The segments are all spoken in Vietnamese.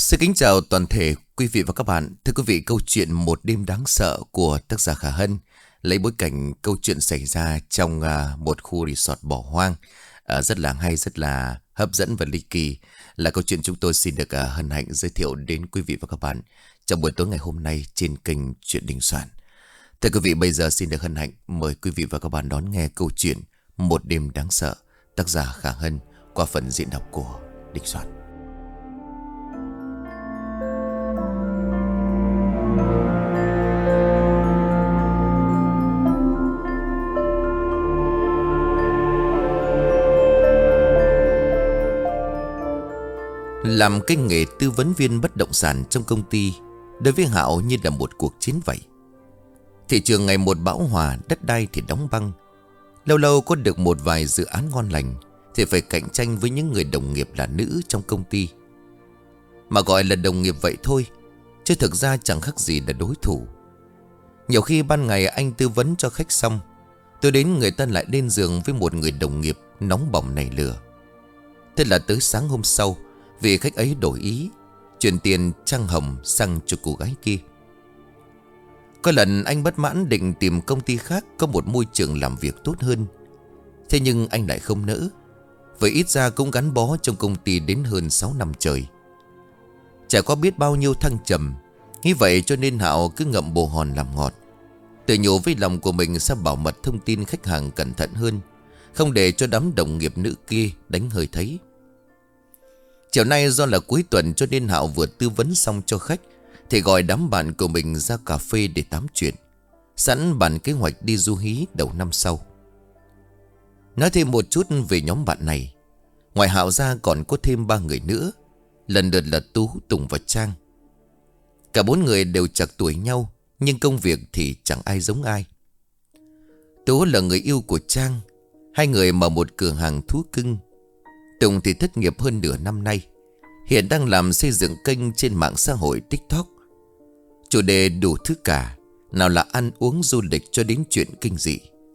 Xin kính chào toàn thể quý vị và các bạn. Thưa quý vị, câu chuyện Một đêm đáng sợ của tác giả Khả Hân lấy bối cảnh câu chuyện xảy ra trong một khu resort bỏ hoang, rất là hay, rất là hấp dẫn và ly kỳ. Là câu chuyện chúng tôi xin được hân hạnh giới thiệu đến quý vị và các bạn trong buổi tối ngày hôm nay trên kênh Chuyện Đình Soạn. Thưa quý vị, bây giờ xin được hân hạnh mời quý vị và các bạn đón nghe câu chuyện Một đêm đáng sợ, tác giả Khả Hân qua phần diễn đọc của Đình Soạn. Làm cái nghề tư vấn viên bất động sản trong công ty đối với Hạo như là một cuộc chiến vậy. Thị trường ngày một bão hòa, đất đai thì đóng băng. Lâu lâu có được một vài dự án ngon lành thì phải cạnh tranh với những người đồng nghiệp là nữ trong công ty. Mà gọi là đồng nghiệp vậy thôi, chứ thực ra chẳng khác gì là đối thủ. Nhiều khi ban ngày anh tư vấn cho khách xong, tôi đến người ta lại lên giường với một người đồng nghiệp nóng bỏng nảy lửa. Thế là tới sáng hôm sau, vì khách ấy đổi ý, chuyển tiền trăng hồng sang cho cô gái kia. Có lần anh bất mãn định tìm công ty khác có một môi trường làm việc tốt hơn. Thế nhưng anh lại không nỡ, vì ít ra cũng gắn bó trong công ty đến hơn 6 năm trời. Chả có biết bao nhiêu thăng trầm. Nghĩ vậy cho nên Hạo cứ ngậm bồ hòn làm ngọt, tự nhủ với lòng của mình sẽ bảo mật thông tin khách hàng cẩn thận hơn, không để cho đám đồng nghiệp nữ kia đánh hơi thấy. Chiều nay do là cuối tuần cho nên Hạo vừa tư vấn xong cho khách thì gọi đám bạn của mình ra cà phê để tám chuyện, sẵn bàn kế hoạch đi du hí đầu năm sau. Nói thêm một chút về nhóm bạn này. Ngoài Hạo ra còn có thêm 3 người nữa, lần lượt là Tú, Tùng và Trang. Cả 4 người đều chạc tuổi nhau, nhưng công việc thì chẳng ai giống ai. Tú là người yêu của Trang, hai người mở một cửa hàng thú cưng. Tùng thì thất nghiệp hơn nửa năm nay, hiện đang làm xây dựng kênh trên mạng xã hội TikTok. Chủ đề đủ thứ cả, nào là ăn uống du lịch cho đến chuyện kinh dị.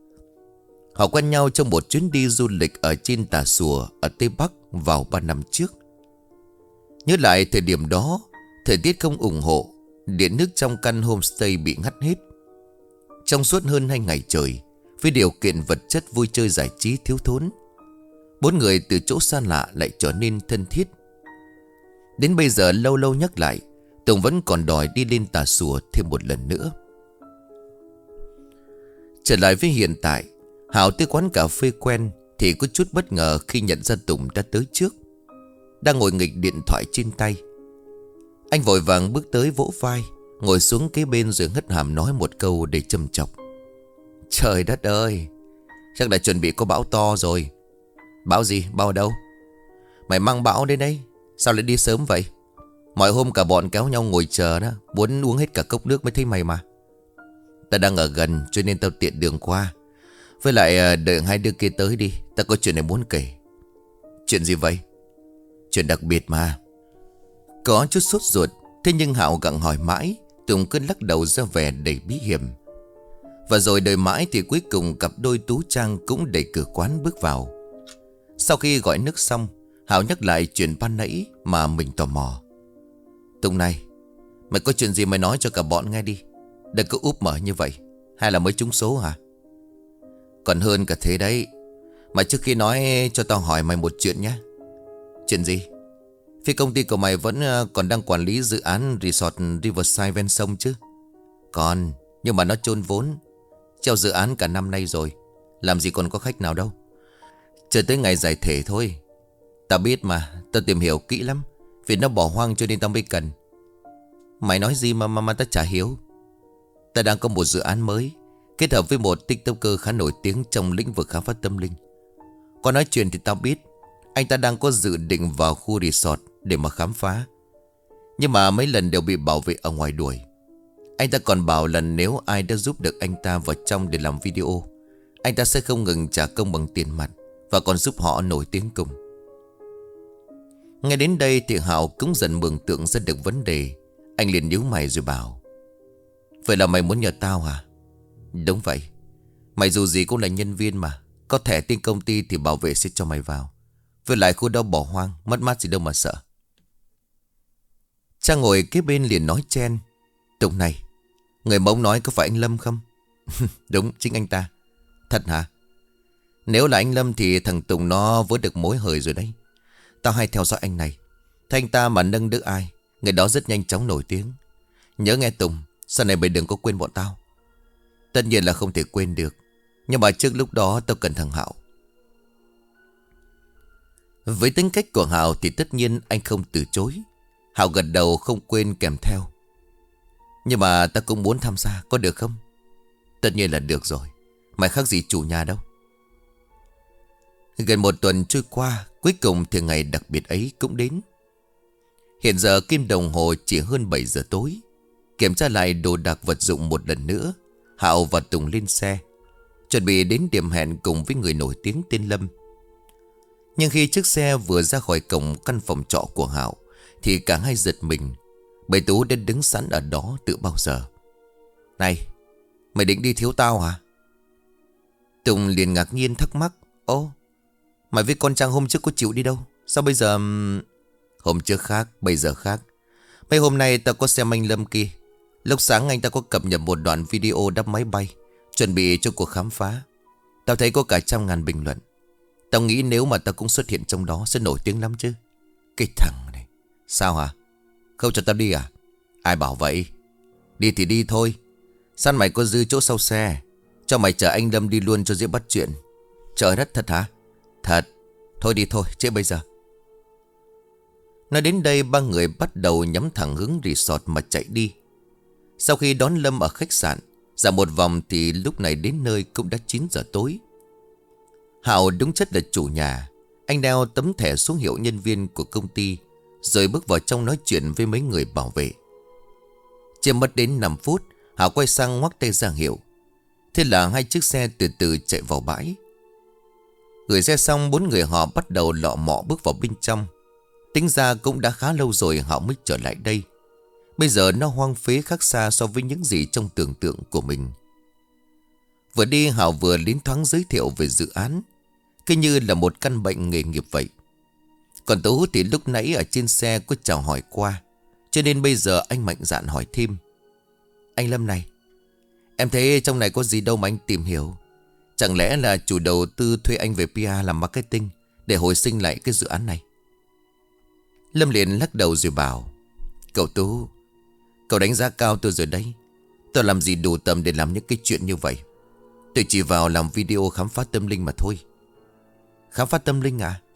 Họ quen nhau trong một chuyến đi du lịch ở trên Tà Xùa ở Tây Bắc vào 3 năm trước. Nhớ lại thời điểm đó, thời tiết không ủng hộ, điện nước trong căn homestay bị ngắt hết. Trong suốt hơn 2 ngày trời, với điều kiện vật chất vui chơi giải trí thiếu thốn, 4 người từ chỗ xa lạ lại trở nên thân thiết. Đến bây giờ lâu lâu nhắc lại, Tùng vẫn còn đòi đi lên Tà Xùa thêm một lần nữa. Trở lại với hiện tại, Hảo tới quán cà phê quen thì có chút bất ngờ khi nhận ra Tùng đã tới trước, đang ngồi nghịch điện thoại trên tay. Anh vội vàng bước tới vỗ vai, ngồi xuống kế bên rồi hất hàm nói một câu để châm chọc. Trời đất ơi, chắc là chuẩn bị có bão to rồi. Bão gì? Bão ở đâu? Mày mang bão đến đây, sao lại đi sớm vậy? Mọi hôm cả bọn kéo nhau ngồi chờ đó, muốn uống hết cả cốc nước mới thấy mày mà. Ta đang ở gần cho nên tao tiện đường qua. Với lại đợi hai đứa kia tới đi, ta có chuyện này muốn kể. Chuyện gì vậy? Chuyện đặc biệt mà. Có chút sốt ruột, thế nhưng Hạo gặng hỏi mãi, Tùng cứ lắc đầu ra vẻ đầy bí hiểm. Và rồi đợi mãi thì cuối cùng cặp đôi Tú Trang cũng đẩy cửa quán bước vào. Sau khi gọi nước xong, Hạo nhắc lại chuyện ban nãy mà mình tò mò. Tùng này, mày có chuyện gì mày nói cho cả bọn nghe đi, đừng có úp mở như vậy. Hay là mới trúng số hả? Còn hơn cả thế đấy. Mà trước khi nói cho tao hỏi mày một chuyện nhé. Chuyện gì? Phía công ty của mày vẫn còn đang quản lý dự án resort Riverside ven sông chứ? Còn, nhưng mà nó chôn vốn, treo dự án cả năm nay rồi, làm gì còn có khách nào đâu. Chờ tới ngày giải thể thôi. Tao biết mà, tao tìm hiểu kỹ lắm, vì nó bỏ hoang cho nên tao mới cần. Mày nói gì mà tao chả hiểu. Tao đang có một dự án mới, kết hợp với một TikToker khá nổi tiếng trong lĩnh vực khám phá tâm linh. Có nói chuyện thì tao biết anh ta đang có dự định vào khu resort để mà khám phá, nhưng mà mấy lần đều bị bảo vệ ở ngoài đuổi. Anh ta còn bảo là nếu ai đã giúp được anh ta vào trong để làm video, anh ta sẽ không ngừng trả công bằng tiền mặt, và còn giúp họ nổi tiếng cùng. Nghe đến đây thì Hạo cũng dần mường tượng ra được vấn đề. Anh liền nhíu mày rồi bảo: vậy là mày muốn nhờ tao hả? Đúng vậy. Mày dù gì cũng là nhân viên mà, có thẻ tên công ty thì bảo vệ sẽ cho mày vào. Với lại khu đó bỏ hoang, mất mát gì đâu mà sợ. Trang ngồi kế bên liền nói chen. Tùng này, người Mông nói có phải anh Lâm không? Đúng, chính anh ta. Thật hả? Nếu là anh Lâm thì thằng Tùng nó vớt được mối hời rồi đấy. Tao hay theo dõi anh này. Thế anh ta mà nâng đỡ ai, người đó rất nhanh chóng nổi tiếng. Nhớ nghe Tùng, sau này mày đừng có quên bọn tao. Tất nhiên là không thể quên được, nhưng mà trước lúc đó tao cần thằng Hạo. Với tính cách của Hạo thì tất nhiên anh không từ chối. Hạo gật đầu không quên kèm theo. Nhưng mà ta cũng muốn tham gia, có được không? Tất nhiên là được rồi. Mày khác gì chủ nhà đâu. Gần một tuần trôi qua, cuối cùng thì ngày đặc biệt ấy cũng đến. Hiện giờ kim đồng hồ chỉ hơn 7 giờ tối. Kiểm tra lại đồ đạc vật dụng một lần nữa, Hạo và Tùng lên xe, chuẩn bị đến điểm hẹn cùng với người nổi tiếng tên Lâm. Nhưng khi chiếc xe vừa ra khỏi cổng căn phòng trọ của Hạo thì cả hai giật mình, bởi Tú đã đứng sẵn ở đó từ bao giờ. Này, mày định đi thiếu tao hả? Tùng liền ngạc nhiên thắc mắc. Ô, mày với con Trang hôm trước có chịu đi đâu? Sao bây giờ... Hôm trước khác, bây giờ khác. Mấy hôm nay tao có xem anh Lâm kia. Lúc sáng anh ta có cập nhật một đoạn video đáp máy bay, chuẩn bị cho cuộc khám phá. Tao thấy có cả 100.000 bình luận. Tao nghĩ nếu mà tao cũng xuất hiện trong đó sẽ nổi tiếng lắm chứ. Cái thằng này. Sao hả? Không cho tao đi à? Ai bảo vậy? Đi thì đi thôi. Sao mày có dư chỗ sau xe? Cho mày chở anh Lâm đi luôn cho dễ bắt chuyện. Trời đất, thật hả? Thật. Thôi đi thôi, chứ bây giờ. Nói đến đây ba người bắt đầu nhắm thẳng hướng resort mà chạy đi. Sau khi đón Lâm ở khách sạn, dạo một vòng thì lúc này đến nơi cũng đã 9 giờ tối. Hạo đúng chất là chủ nhà. Anh đeo tấm thẻ số hiệu nhân viên của công ty, rồi bước vào trong nói chuyện với mấy người bảo vệ. Chưa mất đến 5 phút, Hạo quay sang ngoắc tay ra hiệu. Thế là hai chiếc xe từ từ chạy vào bãi. Gửi xe xong, 4 người họ bắt đầu lọ mọ bước vào bên trong. Tính ra cũng đã khá lâu rồi Hạo mới trở lại đây. Bây giờ nó hoang phế khác xa so với những gì trong tưởng tượng của mình. Vừa đi Hạo vừa liến thoáng giới thiệu về dự án, cứ như là một căn bệnh nghề nghiệp vậy. Còn Tú thì lúc nãy ở trên xe có chào hỏi qua, cho nên bây giờ anh mạnh dạn hỏi thêm. Anh Lâm này, em thấy trong này có gì đâu mà anh tìm hiểu. Chẳng lẽ là chủ đầu tư thuê anh về PR làm marketing để hồi sinh lại cái dự án này? Lâm liền lắc đầu rồi bảo. Cậu Tú, cậu đánh giá cao tôi rồi đấy. Tôi làm gì đủ tầm để làm những cái chuyện như vậy. Tôi chỉ vào làm video khám phá tâm linh mà thôi. Khám phá tâm linh à?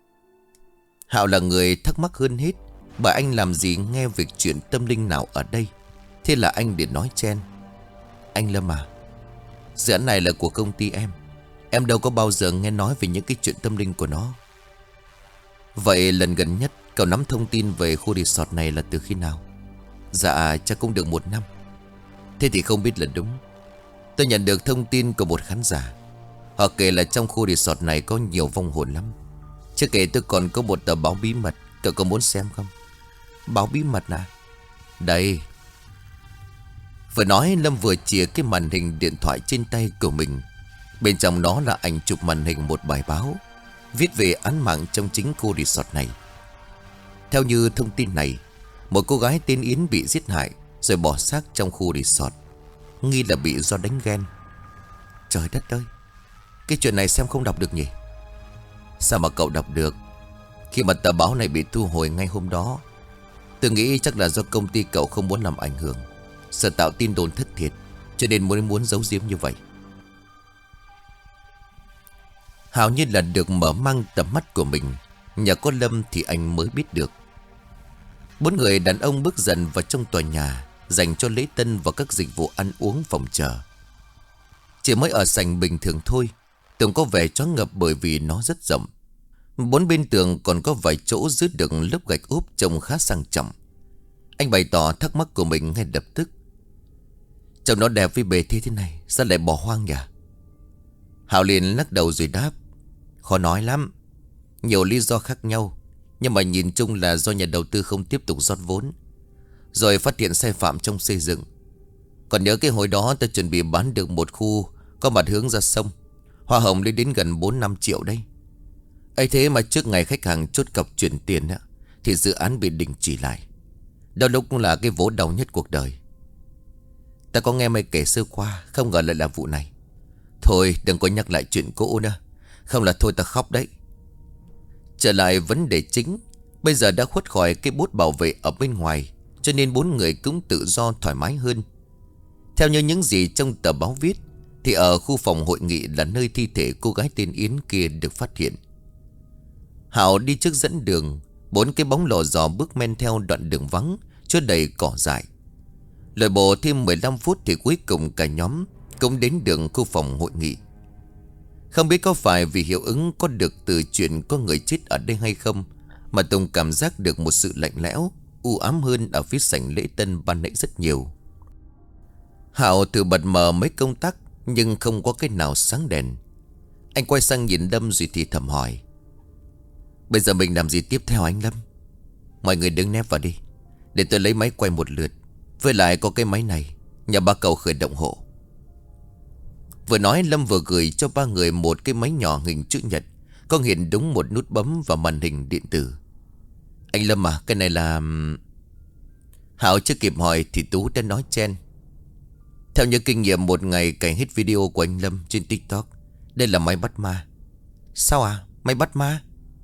Hạo là người thắc mắc hơn hết, bởi anh làm gì nghe việc chuyện tâm linh nào ở đây. Thế là anh để nói chen. Anh Lâm à, dự án này là của công ty em. Em đâu có bao giờ nghe nói về những cái chuyện tâm linh của nó. Vậy lần gần nhất cậu nắm thông tin về khu resort này là từ khi nào? Dạ chắc cũng được 1 năm. Thế thì không biết là đúng. Tôi nhận được thông tin của một khán giả. Họ kể là trong khu resort này có nhiều vong hồn lắm. Chưa kể tôi còn có một tờ báo bí mật. Cậu có muốn xem không? Báo bí mật à? Đây. Vừa nói Lâm vừa chìa cái màn hình điện thoại trên tay của mình. Bên trong đó là ảnh chụp màn hình một bài báo viết về án mạng trong chính khu resort này. Theo như thông tin này, một cô gái tên Yến bị giết hại rồi bỏ xác trong khu resort, nghi là bị do đánh ghen. Trời đất ơi, cái chuyện này xem không đọc được nhỉ? Sao mà cậu đọc được? Khi mà tờ báo này bị thu hồi ngay hôm đó, tôi nghĩ chắc là do công ty cậu không muốn làm ảnh hưởng, sợ tạo tin đồn thất thiệt, cho nên muốn giấu giếm như vậy. Hào như là được mở mang tầm mắt của mình. Nhờ có Lâm thì anh mới biết được. 4 người đàn ông bước dần vào trong tòa nhà dành cho lễ tân và các dịch vụ ăn uống phòng chờ. Chỉ mới ở sảnh bình thường thôi, tường có vẻ choáng ngợp bởi vì nó rất rộng. 4 bên tường còn có vài chỗ dưới đựng lớp gạch ốp trông khá sang trọng. Anh bày tỏ thắc mắc của mình ngay lập tức. Trông nó đẹp với bề thế này, sao lại bỏ hoang nhỉ? Hạo liền lắc đầu rồi đáp. Khó nói lắm, nhiều lý do khác nhau, nhưng mà nhìn chung là do nhà đầu tư không tiếp tục rót vốn, rồi phát hiện sai phạm trong xây dựng. Còn nhớ cái hồi đó ta chuẩn bị bán được một khu có mặt hướng ra sông, hoa hồng lên đến gần 4-5 triệu đây. ấy thế mà trước ngày khách hàng chốt cọc chuyển tiền thì dự án bị đình chỉ lại. Đôi lúc cũng là cái vố đầu nhất cuộc đời. Ta có nghe mày kể sơ qua, không ngờ lại là vụ này. Thôi đừng có nhắc lại chuyện cũ nữa, không là thôi ta khóc đấy. Trở lại vấn đề chính. Bây giờ đã khuất khỏi cái bốt bảo vệ ở bên ngoài, cho nên bốn người cũng tự do thoải mái hơn. Theo như những gì trong tờ báo viết, thì ở khu phòng hội nghị là nơi thi thể cô gái tên Yến kia được phát hiện. Hảo đi trước dẫn đường. Bốn cái bóng lò dò bước men theo đoạn đường vắng chứa đầy cỏ dại. Lội bộ thêm 15 phút thì cuối cùng cả nhóm cũng đến đường khu phòng hội nghị. Không biết có phải vì hiệu ứng có được từ chuyện có người chết ở đây hay không, mà Tùng cảm giác được một sự lạnh lẽo, u ám hơn ở phía sảnh lễ tân ban nãy rất nhiều. Hảo thử bật mờ mấy công tắc nhưng không có cái nào sáng đèn. Anh quay sang nhìn Lâm rồi thì thầm hỏi: bây giờ mình làm gì tiếp theo anh Lâm? Mọi người đứng nép vào đi, để tôi lấy máy quay một lượt. Với lại có cái máy này, nhờ ba cậu khởi động hộ. Vừa nói Lâm vừa gửi cho ba người một cái máy nhỏ hình chữ nhật, có hiện đúng một nút bấm và màn hình điện tử. Anh Lâm à, cái này là... Hảo chưa kịp hỏi thì Tú đã nói chen: theo như kinh nghiệm một ngày cày hết video của anh Lâm trên TikTok, đây là máy bắt ma. Sao à? Máy bắt ma?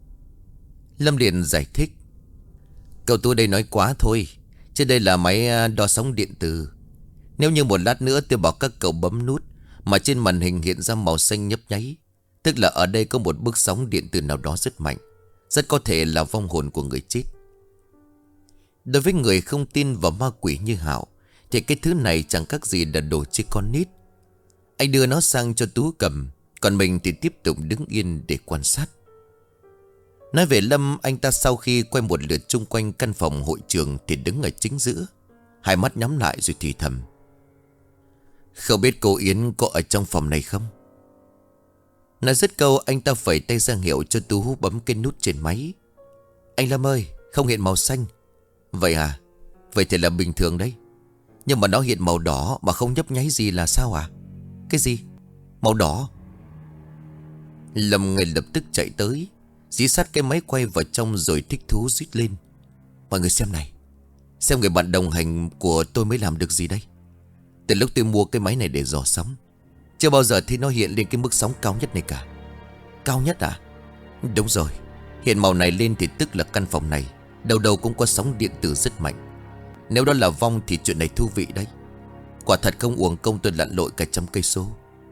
Lâm liền giải thích: cậu Tú đây nói quá thôi, chứ đây là máy đo sóng điện tử. Nếu như một lát nữa tôi bảo các cậu bấm nút mà trên màn hình hiện ra màu xanh nhấp nháy, tức là ở đây có một bước sóng điện tử nào đó rất mạnh, rất có thể là vong hồn của người chết. Đối với người không tin vào ma quỷ như Hảo thì cái thứ này chẳng khác gì là đồ chơi con nít. Anh đưa nó sang cho Tú cầm, còn mình thì tiếp tục đứng yên để quan sát. Nói về Lâm, anh ta sau khi quay một lượt chung quanh căn phòng hội trường thì đứng ở chính giữa, hai mắt nhắm lại rồi thì thầm: không biết cô Yến có ở trong phòng này không? Nói dứt câu, anh ta phẩy tay ra hiệu cho Tú bấm cái nút trên máy. Anh Lâm ơi, không hiện màu xanh. Vậy à? Vậy thì là bình thường đấy. Nhưng mà nó hiện màu đỏ mà không nhấp nháy gì là sao à? Cái gì? Màu đỏ? Lâm ngay lập tức chạy tới, dí sát cái máy quay vào trong rồi thích thú rít lên: mọi người xem này, xem người bạn đồng hành của tôi mới làm được gì đây. Từ lúc tôi mua cái máy này để dò sóng, chưa bao giờ thấy nó hiện lên cái mức sóng cao nhất này cả. Cao nhất à? Đúng rồi, hiện màu này lên thì tức là căn phòng này đầu đầu cũng có sóng điện tử rất mạnh. Nếu đó là vong thì chuyện này thú vị đấy. Quả thật không uổng công tôi lặn lội cả trăm cây số.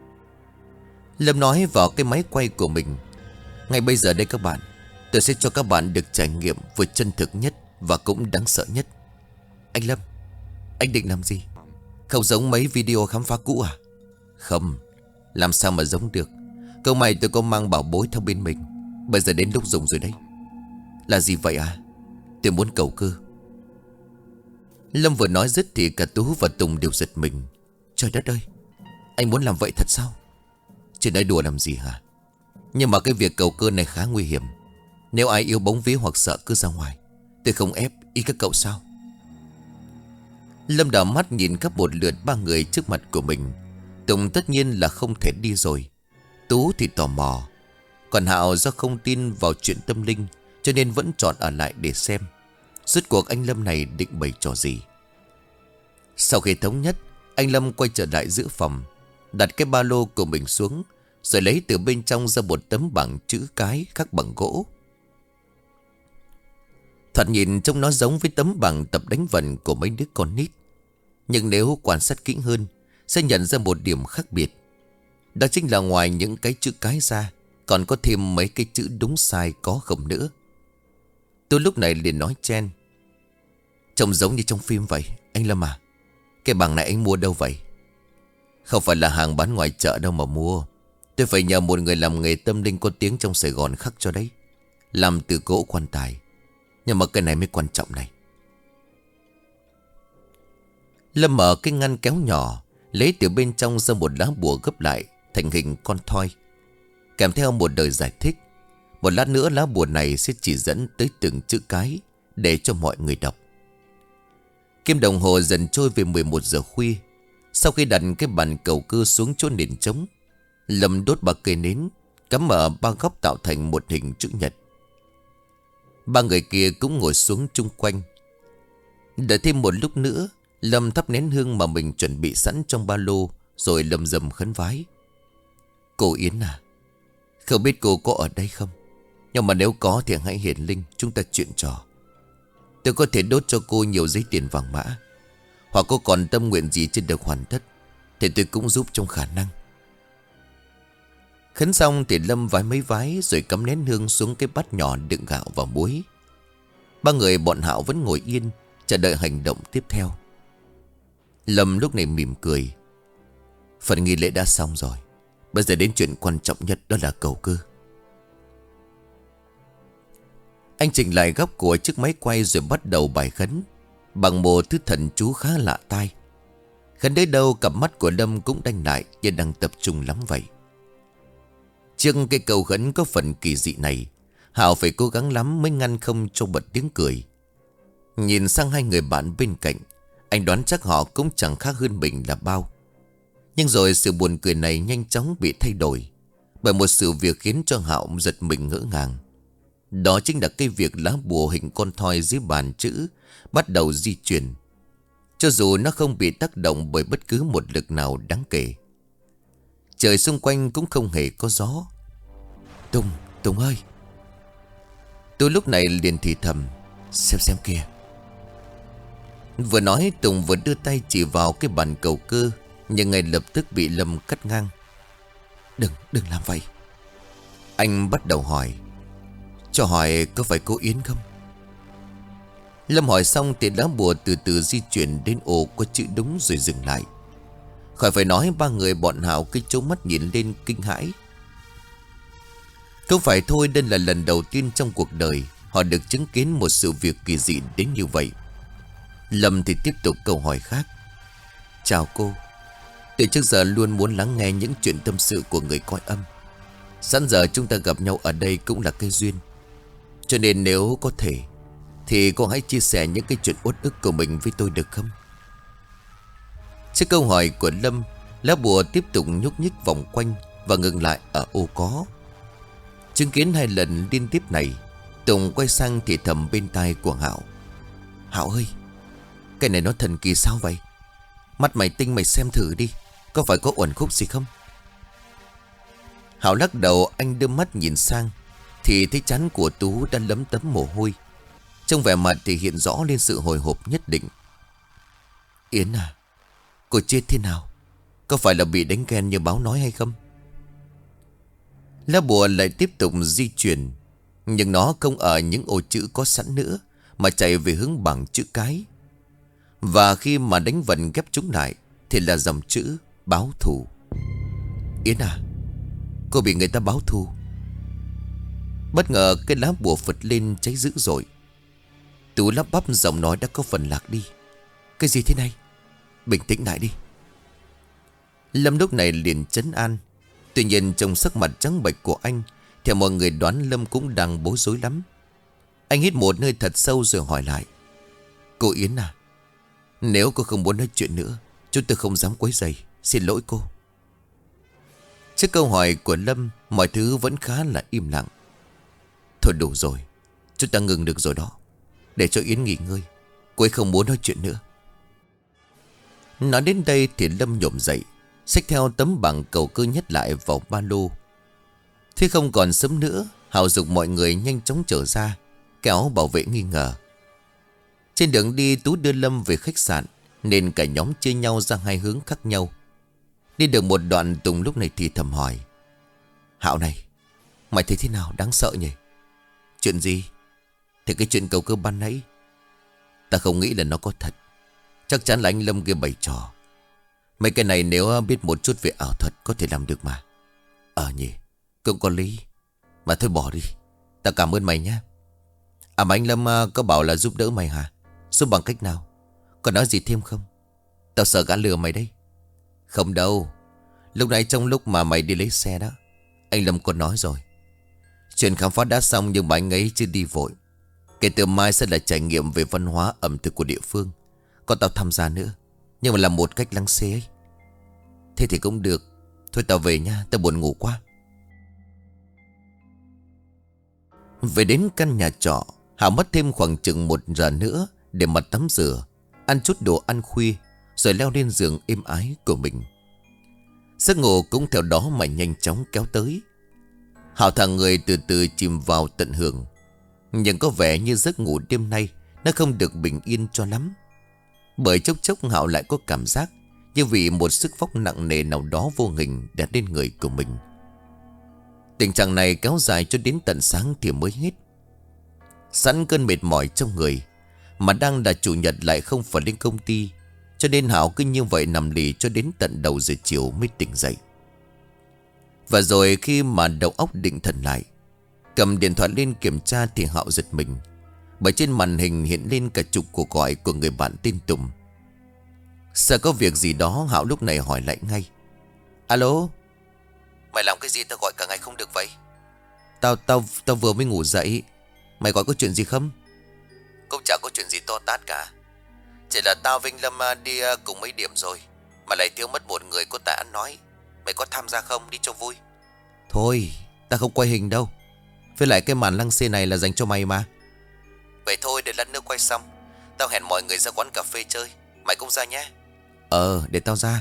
Lâm nói vào cái máy quay của mình: ngay bây giờ đây các bạn, tôi sẽ cho các bạn được trải nghiệm vừa chân thực nhất và cũng đáng sợ nhất. Anh Lâm, anh định làm gì? Không giống mấy video khám phá cũ à? Không, làm sao mà giống được. Câu mày tôi có mang bảo bối theo bên mình. Bây giờ đến lúc dùng rồi đấy. Là gì vậy à? Tôi muốn cầu cơ. Lâm vừa nói dứt thì cả Tú và Tùng đều giật mình. Trời đất ơi, anh muốn làm vậy thật sao? Chị nói đùa làm gì hả? Nhưng mà cái việc cầu cơ này khá nguy hiểm. Nếu ai yêu bóng vía hoặc sợ cứ ra ngoài. Tôi không ép ý các cậu sao? Lâm đảo mắt nhìn khắp một lượt ba người trước mặt của mình. Tùng tất nhiên là không thể đi rồi. Tú thì tò mò. Còn Hạo do không tin vào chuyện tâm linh cho nên vẫn chọn ở lại để xem rốt cuộc anh Lâm này định bày trò gì. Sau khi thống nhất, anh Lâm quay trở lại giữa phòng, đặt cái ba lô của mình xuống, rồi lấy từ bên trong ra một tấm bảng chữ cái khắc bằng gỗ. Thoạt nhìn trông nó giống với tấm bảng tập đánh vần của mấy đứa con nít, nhưng nếu quan sát kỹ hơn sẽ nhận ra một điểm khác biệt. Đó chính là ngoài những cái chữ cái ra, còn có thêm mấy cái chữ đúng sai có không nữa. Tôi lúc này liền nói chen: trông giống như trong phim vậy. Anh Lâm à, cái bảng này anh mua đâu vậy? Không phải là hàng bán ngoài chợ đâu mà mua. Tôi phải nhờ một người làm nghề tâm linh có tiếng trong Sài Gòn khắc cho đấy. Làm từ gỗ quan tài. Nhưng mà cái này mới quan trọng này. Lâm mở cái ngăn kéo nhỏ, lấy từ bên trong ra một lá bùa gấp lại thành hình con thoi, kèm theo một lời giải thích. Một lát nữa lá bùa này sẽ chỉ dẫn tới từng chữ cái để cho mọi người đọc. Kim đồng hồ dần trôi về 11 giờ khuya. Sau khi đặt cái bàn cầu cơ xuống chỗ nền trống, Lâm đốt ba cây nến cắm ở ba góc tạo thành một hình chữ nhật. Ba người kia cũng ngồi xuống chung quanh. Đợi thêm một lúc nữa, Lâm thắp nén hương mà mình chuẩn bị sẵn trong ba lô, rồi lầm rầm khấn vái. Cô Yến à, không biết cô có ở đây không? Nhưng mà nếu có thì hãy hiển linh, chúng ta chuyện trò. Tôi có thể đốt cho cô nhiều giấy tiền vàng mã, hoặc cô còn tâm nguyện gì chưa được hoàn tất thì tôi cũng giúp trong khả năng. Khấn xong thì Lâm vái mấy vái, rồi cắm nén hương xuống cái bát nhỏ đựng gạo và muối. Ba người bọn Hạo vẫn ngồi yên, chờ đợi hành động tiếp theo. Lâm lúc này mỉm cười. Phần nghi lễ đã xong rồi, bây giờ đến chuyện quan trọng nhất, đó là cầu cơ. Anh chỉnh lại góc của chiếc máy quay rồi bắt đầu bài khấn bằng một thứ thần chú khá lạ tai. Khấn đến đâu cặp mắt của Lâm cũng đanh lại, như đang tập trung lắm vậy. Trước cái câu khấn có phần kỳ dị này, Hạo phải cố gắng lắm mới ngăn không cho bật tiếng cười. Nhìn sang hai người bạn bên cạnh, anh đoán chắc họ cũng chẳng khác hơn mình là bao. Nhưng rồi sự buồn cười này nhanh chóng bị thay đổi bởi một sự việc khiến cho Hạo giật mình ngỡ ngàng. Đó chính là cái việc lá bùa hình con thoi dưới bàn chữ bắt đầu di chuyển, cho dù nó không bị tác động bởi bất cứ một lực nào đáng kể. Trời xung quanh cũng không hề có gió. Tùng ơi! Tôi lúc này liền thì thầm. Xem kìa. Vừa nói Tùng vừa đưa tay chỉ vào cái bàn cầu cơ, nhưng ngay lập tức bị Lâm cắt ngang. Đừng làm vậy. Anh bắt đầu hỏi. Cho hỏi có phải cô Yến không? Lâm hỏi xong thì lá bùa từ từ di chuyển đến ô có chữ đúng rồi dừng lại. Khỏi phải nói, ba người bọn Hạo cứ trố mắt nhìn lên kinh hãi. Không phải thôi, đây là lần đầu tiên trong cuộc đời họ được chứng kiến một sự việc kỳ dị đến như vậy. Lâm thì tiếp tục câu hỏi khác. Chào cô, từ trước giờ luôn muốn lắng nghe những chuyện tâm sự của người cõi âm. Sẵn giờ chúng ta gặp nhau ở đây cũng là cái duyên, cho nên nếu có thể thì cô hãy chia sẻ những cái chuyện uất ức của mình với tôi được không? Trước câu hỏi của Lâm, lá bùa tiếp tục nhúc nhích vòng quanh và ngừng lại ở ô có. Chứng kiến hai lần liên tiếp này, Tùng quay sang thì thầm bên tai của Hạo. Hạo ơi, cái này nó thần kỳ sao vậy? Mắt mày tinh, mày xem thử đi, có phải có uẩn khúc gì không? Hạo lắc đầu. Anh đưa mắt nhìn sang thì thấy trán của Tú đã lấm tấm mồ hôi. Trong vẻ mặt thì hiện rõ lên sự hồi hộp nhất định. Yến à, cô chết thế nào? Có phải là bị đánh ghen như báo nói hay không? Lá bùa lại tiếp tục di chuyển, nhưng nó không ở những ô chữ có sẵn nữa, mà chạy về hướng bảng chữ cái. Và khi mà đánh vần ghép chúng lại thì là dòng chữ báo thù. Yến à, cô bị người ta báo thù. Bất ngờ cái lá bùa phật lên cháy dữ dội. Tú lắp bắp, giọng nói đã có phần lạc đi. Cái gì thế này? Bình tĩnh lại đi. Lâm lúc này liền trấn an. Tuy nhiên trong sắc mặt trắng bệch của anh, theo mọi người đoán Lâm cũng đang bối rối lắm. Anh hít một hơi thật sâu rồi hỏi lại. Cô Yến à, nếu cô không muốn nói chuyện nữa, chúng tôi không dám quấy rầy, xin lỗi cô. Trước câu hỏi của Lâm, mọi thứ vẫn khá là im lặng. Thôi đủ rồi, chúng ta ngừng được rồi đó. Để cho Yến nghỉ ngơi, cô ấy không muốn nói chuyện nữa. Nói đến đây thì Lâm nhổm dậy, xách theo tấm bảng cầu cơ nhất lại vào ba lô. Thế không còn sớm nữa, Hạo giục mọi người nhanh chóng trở ra, kéo bảo vệ nghi ngờ. Trên đường đi, Tú đưa Lâm về khách sạn, nên cả nhóm chia nhau ra hai hướng khác nhau. Đi được một đoạn, Tùng lúc này thì thầm hỏi. Hạo này, mày thấy thế nào, đáng sợ nhỉ? Chuyện gì? Thì cái chuyện cầu cơ ban nãy, ta không nghĩ là nó có thật. Chắc chắn là anh Lâm kia bày trò. Mấy cái này nếu biết một chút về ảo thuật có thể làm được mà. Nhỉ, cũng có lý. Mà thôi bỏ đi, ta cảm ơn mày nhé. Mà anh Lâm có bảo là giúp đỡ mày hả? Giúp bằng cách nào? Còn nói gì thêm không? Tao sợ gã lừa mày đấy. Không đâu. Lúc nãy trong lúc mà mày đi lấy xe đó, anh Lâm có nói rồi. Chuyện khám phá đã xong nhưng mà anh ấy chưa đi vội. Kể từ mai sẽ là trải nghiệm về văn hóa ẩm thực của địa phương. Còn tao tham gia nữa, nhưng mà làm một cách lăng xê ấy. Thế thì cũng được. Thôi tao về nha, tao buồn ngủ quá. Về đến căn nhà trọ, Hảo mất thêm khoảng chừng 1 giờ nữa để mà tắm rửa, ăn chút đồ ăn khuya, rồi leo lên giường êm ái của mình. Giấc ngủ cũng theo đó mà nhanh chóng kéo tới. Hảo thằng người từ từ chìm vào tận hưởng. Nhưng có vẻ như giấc ngủ đêm nay nó không được bình yên cho lắm. Bởi chốc chốc Hảo lại có cảm giác như vì một sức vóc nặng nề nào đó vô hình đặt lên người của mình. Tình trạng này kéo dài cho đến tận sáng thì mới hết. Sẵn cơn mệt mỏi trong người, mà đang là chủ nhật lại không phải lên công ty, cho nên Hảo cứ như vậy nằm lì cho đến tận đầu giờ chiều mới tỉnh dậy. Và rồi khi mà đầu óc định thần lại, cầm điện thoại lên kiểm tra thì Hảo giật mình, bởi trên màn hình hiện lên cả chục cuộc gọi của người bạn tên Tùng. Sợ có việc gì đó, Hảo lúc này hỏi lại ngay. Alo, mày làm cái gì tao gọi cả ngày không được vậy? Tao vừa mới ngủ dậy. Mày gọi có chuyện gì không? Cũng chả có chuyện gì to tát cả. Chỉ là tao Vinh Lâm đi cùng mấy điểm rồi, mà lại thiếu mất một người có tài ăn nói. Mày có tham gia không, đi cho vui? Thôi, tao không quay hình đâu. Với lại cái màn lăng xê này là dành cho mày mà. Vậy thôi, để lát nữa quay xong tao hẹn mọi người ra quán cà phê chơi. Mày cũng ra nhé. Để tao ra.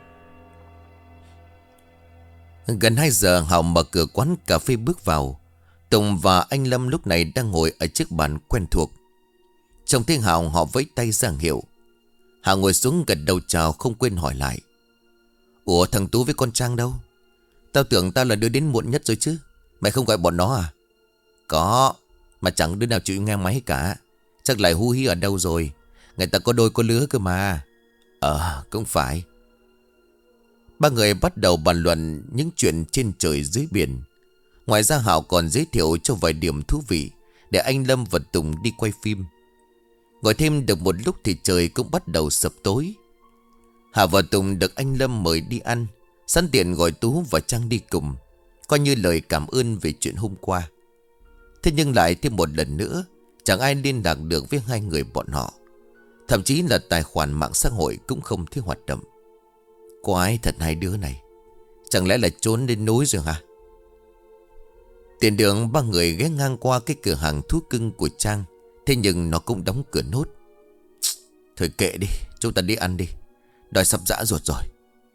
Gần 2 giờ Hảo mở cửa quán cà phê bước vào. Tùng và anh Lâm lúc này đang ngồi ở chiếc bàn quen thuộc. Trông thấy Hảo, họ vẫy tay ra hiệu. Hảo ngồi xuống gật đầu chào, không quên hỏi lại. Ủa, thằng Tú với con Trang đâu? Tao tưởng tao là đứa đến muộn nhất rồi chứ. Mày không gọi bọn nó à? Có, mà chẳng đứa nào chịu nghe máy cả. Chắc lại hú hí ở đâu rồi. Người ta có đôi có lứa cơ mà. Cũng phải. Ba người bắt đầu bàn luận những chuyện trên trời dưới biển. Ngoài ra Hảo còn giới thiệu cho vài điểm thú vị để anh Lâm và Tùng đi quay phim. Ngồi thêm được một lúc thì trời cũng bắt đầu sập tối. Hảo và Tùng được anh Lâm mời đi ăn, sẵn tiện gọi Tú và Trang đi cùng, coi như lời cảm ơn về chuyện hôm qua. Thế nhưng lại thêm một lần nữa, chẳng ai liên lạc được với hai người bọn họ. Thậm chí là tài khoản mạng xã hội cũng không thể hoạt động. Quái thật hai đứa này. Chẳng lẽ là trốn lên núi rồi hả? Tiền đường ba người ghé ngang qua cái cửa hàng thú cưng của Trang. Thế nhưng nó cũng đóng cửa nốt. Thôi kệ đi, chúng ta đi ăn đi. Đói sắp dã ruột rồi.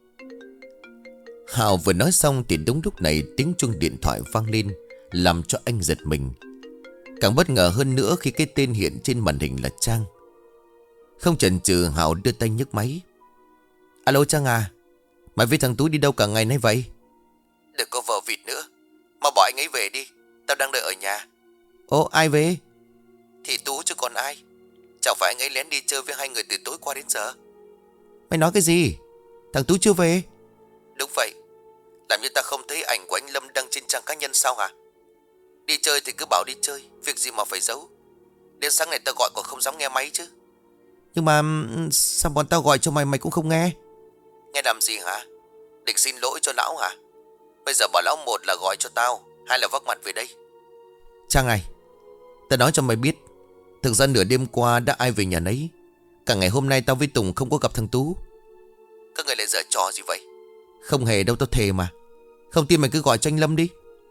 Hào vừa nói xong thì đúng lúc này tiếng chuông điện thoại vang lên, làm cho anh giật mình. Càng bất ngờ hơn nữa khi cái tên hiện trên màn hình là Trang. Không chần chừ, Hào đưa tay nhấc máy. Alo Trang à, mày với thằng Tú đi đâu cả ngày nay vậy? Đừng có vờ vịt nữa, mà bỏ anh ấy về đi. Tao đang đợi ở nhà. Ồ, ai về? Thì Tú chứ còn ai. Chẳng phải anh ấy lén đi chơi với hai người từ tối qua đến giờ. Mày nói cái gì? Thằng Tú chưa về? Đúng vậy. Làm như ta không thấy ảnh của anh Lâm đăng trên trang cá nhân sao hả? Đi chơi thì cứ bảo đi chơi, việc gì mà phải giấu. Đến sáng này ta gọi còn không dám nghe máy chứ. Nhưng mà sao bọn tao gọi cho mày mày cũng không nghe? Nghe làm gì hả? Định xin lỗi cho lão hả? Bây giờ bảo lão, một là gọi cho tao, hai là vác mặt về đây. Trang này, tao nói cho mày biết, thực ra nửa đêm qua đã ai về nhà nấy. Cả ngày hôm nay tao với Tùng không có gặp thằng Tú. Các người lại giở trò gì vậy? Không hề đâu, tao thề mà. Không tin mày cứ gọi cho anh Lâm đi.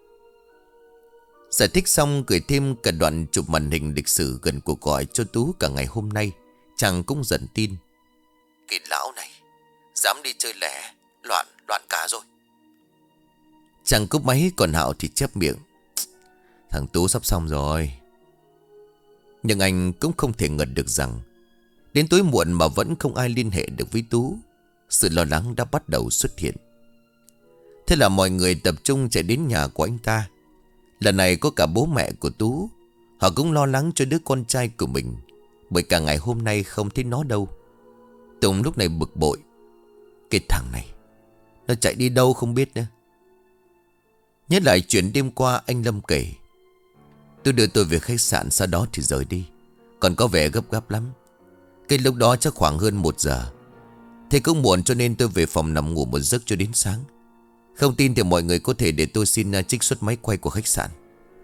Giải thích xong, gửi thêm cả đoạn chụp màn hình lịch sử gần cuộc gọi cho Tú cả ngày hôm nay. Chàng cũng dần tin. Cái lão này dám đi chơi lẻ, loạn cả rồi. Chàng cúp máy, còn Hạo thì chép miệng. Thằng Tú sắp xong rồi. Nhưng anh cũng không thể ngờ được rằng đến tối muộn mà vẫn không ai liên hệ được với Tú. Sự lo lắng đã bắt đầu xuất hiện. Thế là mọi người tập trung chạy đến nhà của anh ta. Lần này có cả bố mẹ của Tú. Họ cũng lo lắng cho đứa con trai của mình, bởi cả ngày hôm nay không thấy nó đâu. Tùng lúc này bực bội. Cái thằng này nó chạy đi đâu không biết nữa. Nhớ lại chuyện đêm qua anh Lâm kể. Tôi đưa tôi về khách sạn, sau đó thì rời đi. Còn có vẻ gấp gáp lắm. Cái lúc đó chắc khoảng hơn 1 giờ. Thế cũng muộn cho nên tôi về phòng nằm ngủ một giấc cho đến sáng. Không tin thì mọi người có thể để tôi xin trích xuất máy quay của khách sạn.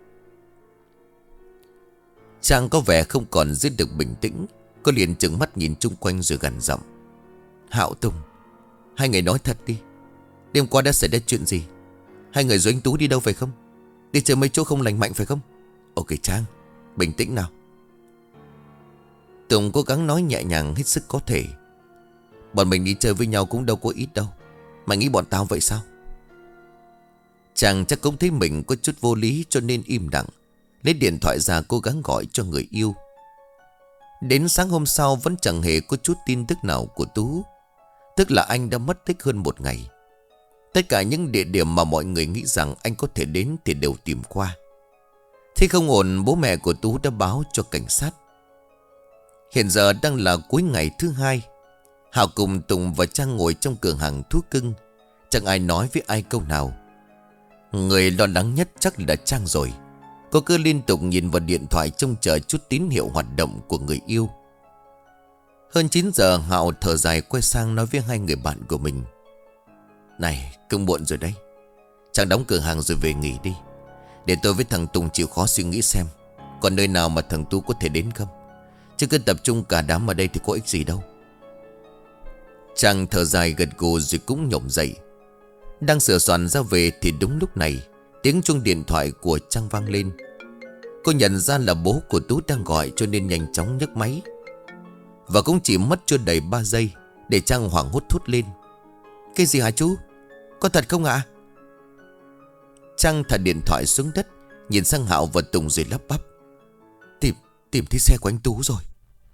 Trang có vẻ không còn giữ được bình tĩnh. Cô liền trừng mắt nhìn chung quanh rồi gằn giọng. Hạo, Tùng, hai người nói thật đi. Đêm qua đã xảy ra chuyện gì? Hai người rồi anh Tú đi đâu phải không? Đi chơi mấy chỗ không lành mạnh phải không? Ok Trang, bình tĩnh nào. Tùng cố gắng nói nhẹ nhàng hết sức có thể. Bọn mình đi chơi với nhau cũng đâu có ít đâu. Mày nghĩ bọn tao vậy sao? Chàng chắc cũng thấy mình có chút vô lý cho nên im lặng, lấy điện thoại ra cố gắng gọi cho người yêu. Đến sáng hôm sau vẫn chẳng hề có chút tin tức nào của Tú. Tức là anh đã mất tích hơn một ngày. Tất cả những địa điểm mà mọi người nghĩ rằng anh có thể đến thì đều tìm qua. Thế không ổn, bố mẹ của Tú đã báo cho cảnh sát. Hiện giờ đang là cuối ngày thứ hai. Hào cùng Tùng và Trang ngồi trong cửa hàng thú cưng. Chẳng ai nói với ai câu nào. Người lo lắng nhất chắc là Trang rồi. Cô cứ liên tục nhìn vào điện thoại trông chờ chút tín hiệu hoạt động của người yêu. Hơn 9 giờ Hào thở dài quay sang nói với hai người bạn của mình. Này, cũng muộn rồi đấy. Trang đóng cửa hàng rồi về nghỉ đi. Để tôi với thằng Tùng chịu khó suy nghĩ xem còn nơi nào mà thằng Tú có thể đến không. Chứ cứ tập trung cả đám ở đây thì có ích gì đâu. Trang thở dài gật gù rồi cũng nhổm dậy. Đang sửa soạn ra về thì đúng lúc này tiếng chuông điện thoại của Trang vang lên. Cô nhận ra là bố của Tú đang gọi cho nên nhanh chóng nhấc máy. Và cũng chỉ mất chưa đầy 3 giây để Trang hoảng hốt thốt lên. Cái gì hả chú? Có thật không ạ? Trang thả điện thoại xuống đất, nhìn sang Hạo và Tùng rồi lắp bắp. Tìm thấy xe của anh Tú rồi.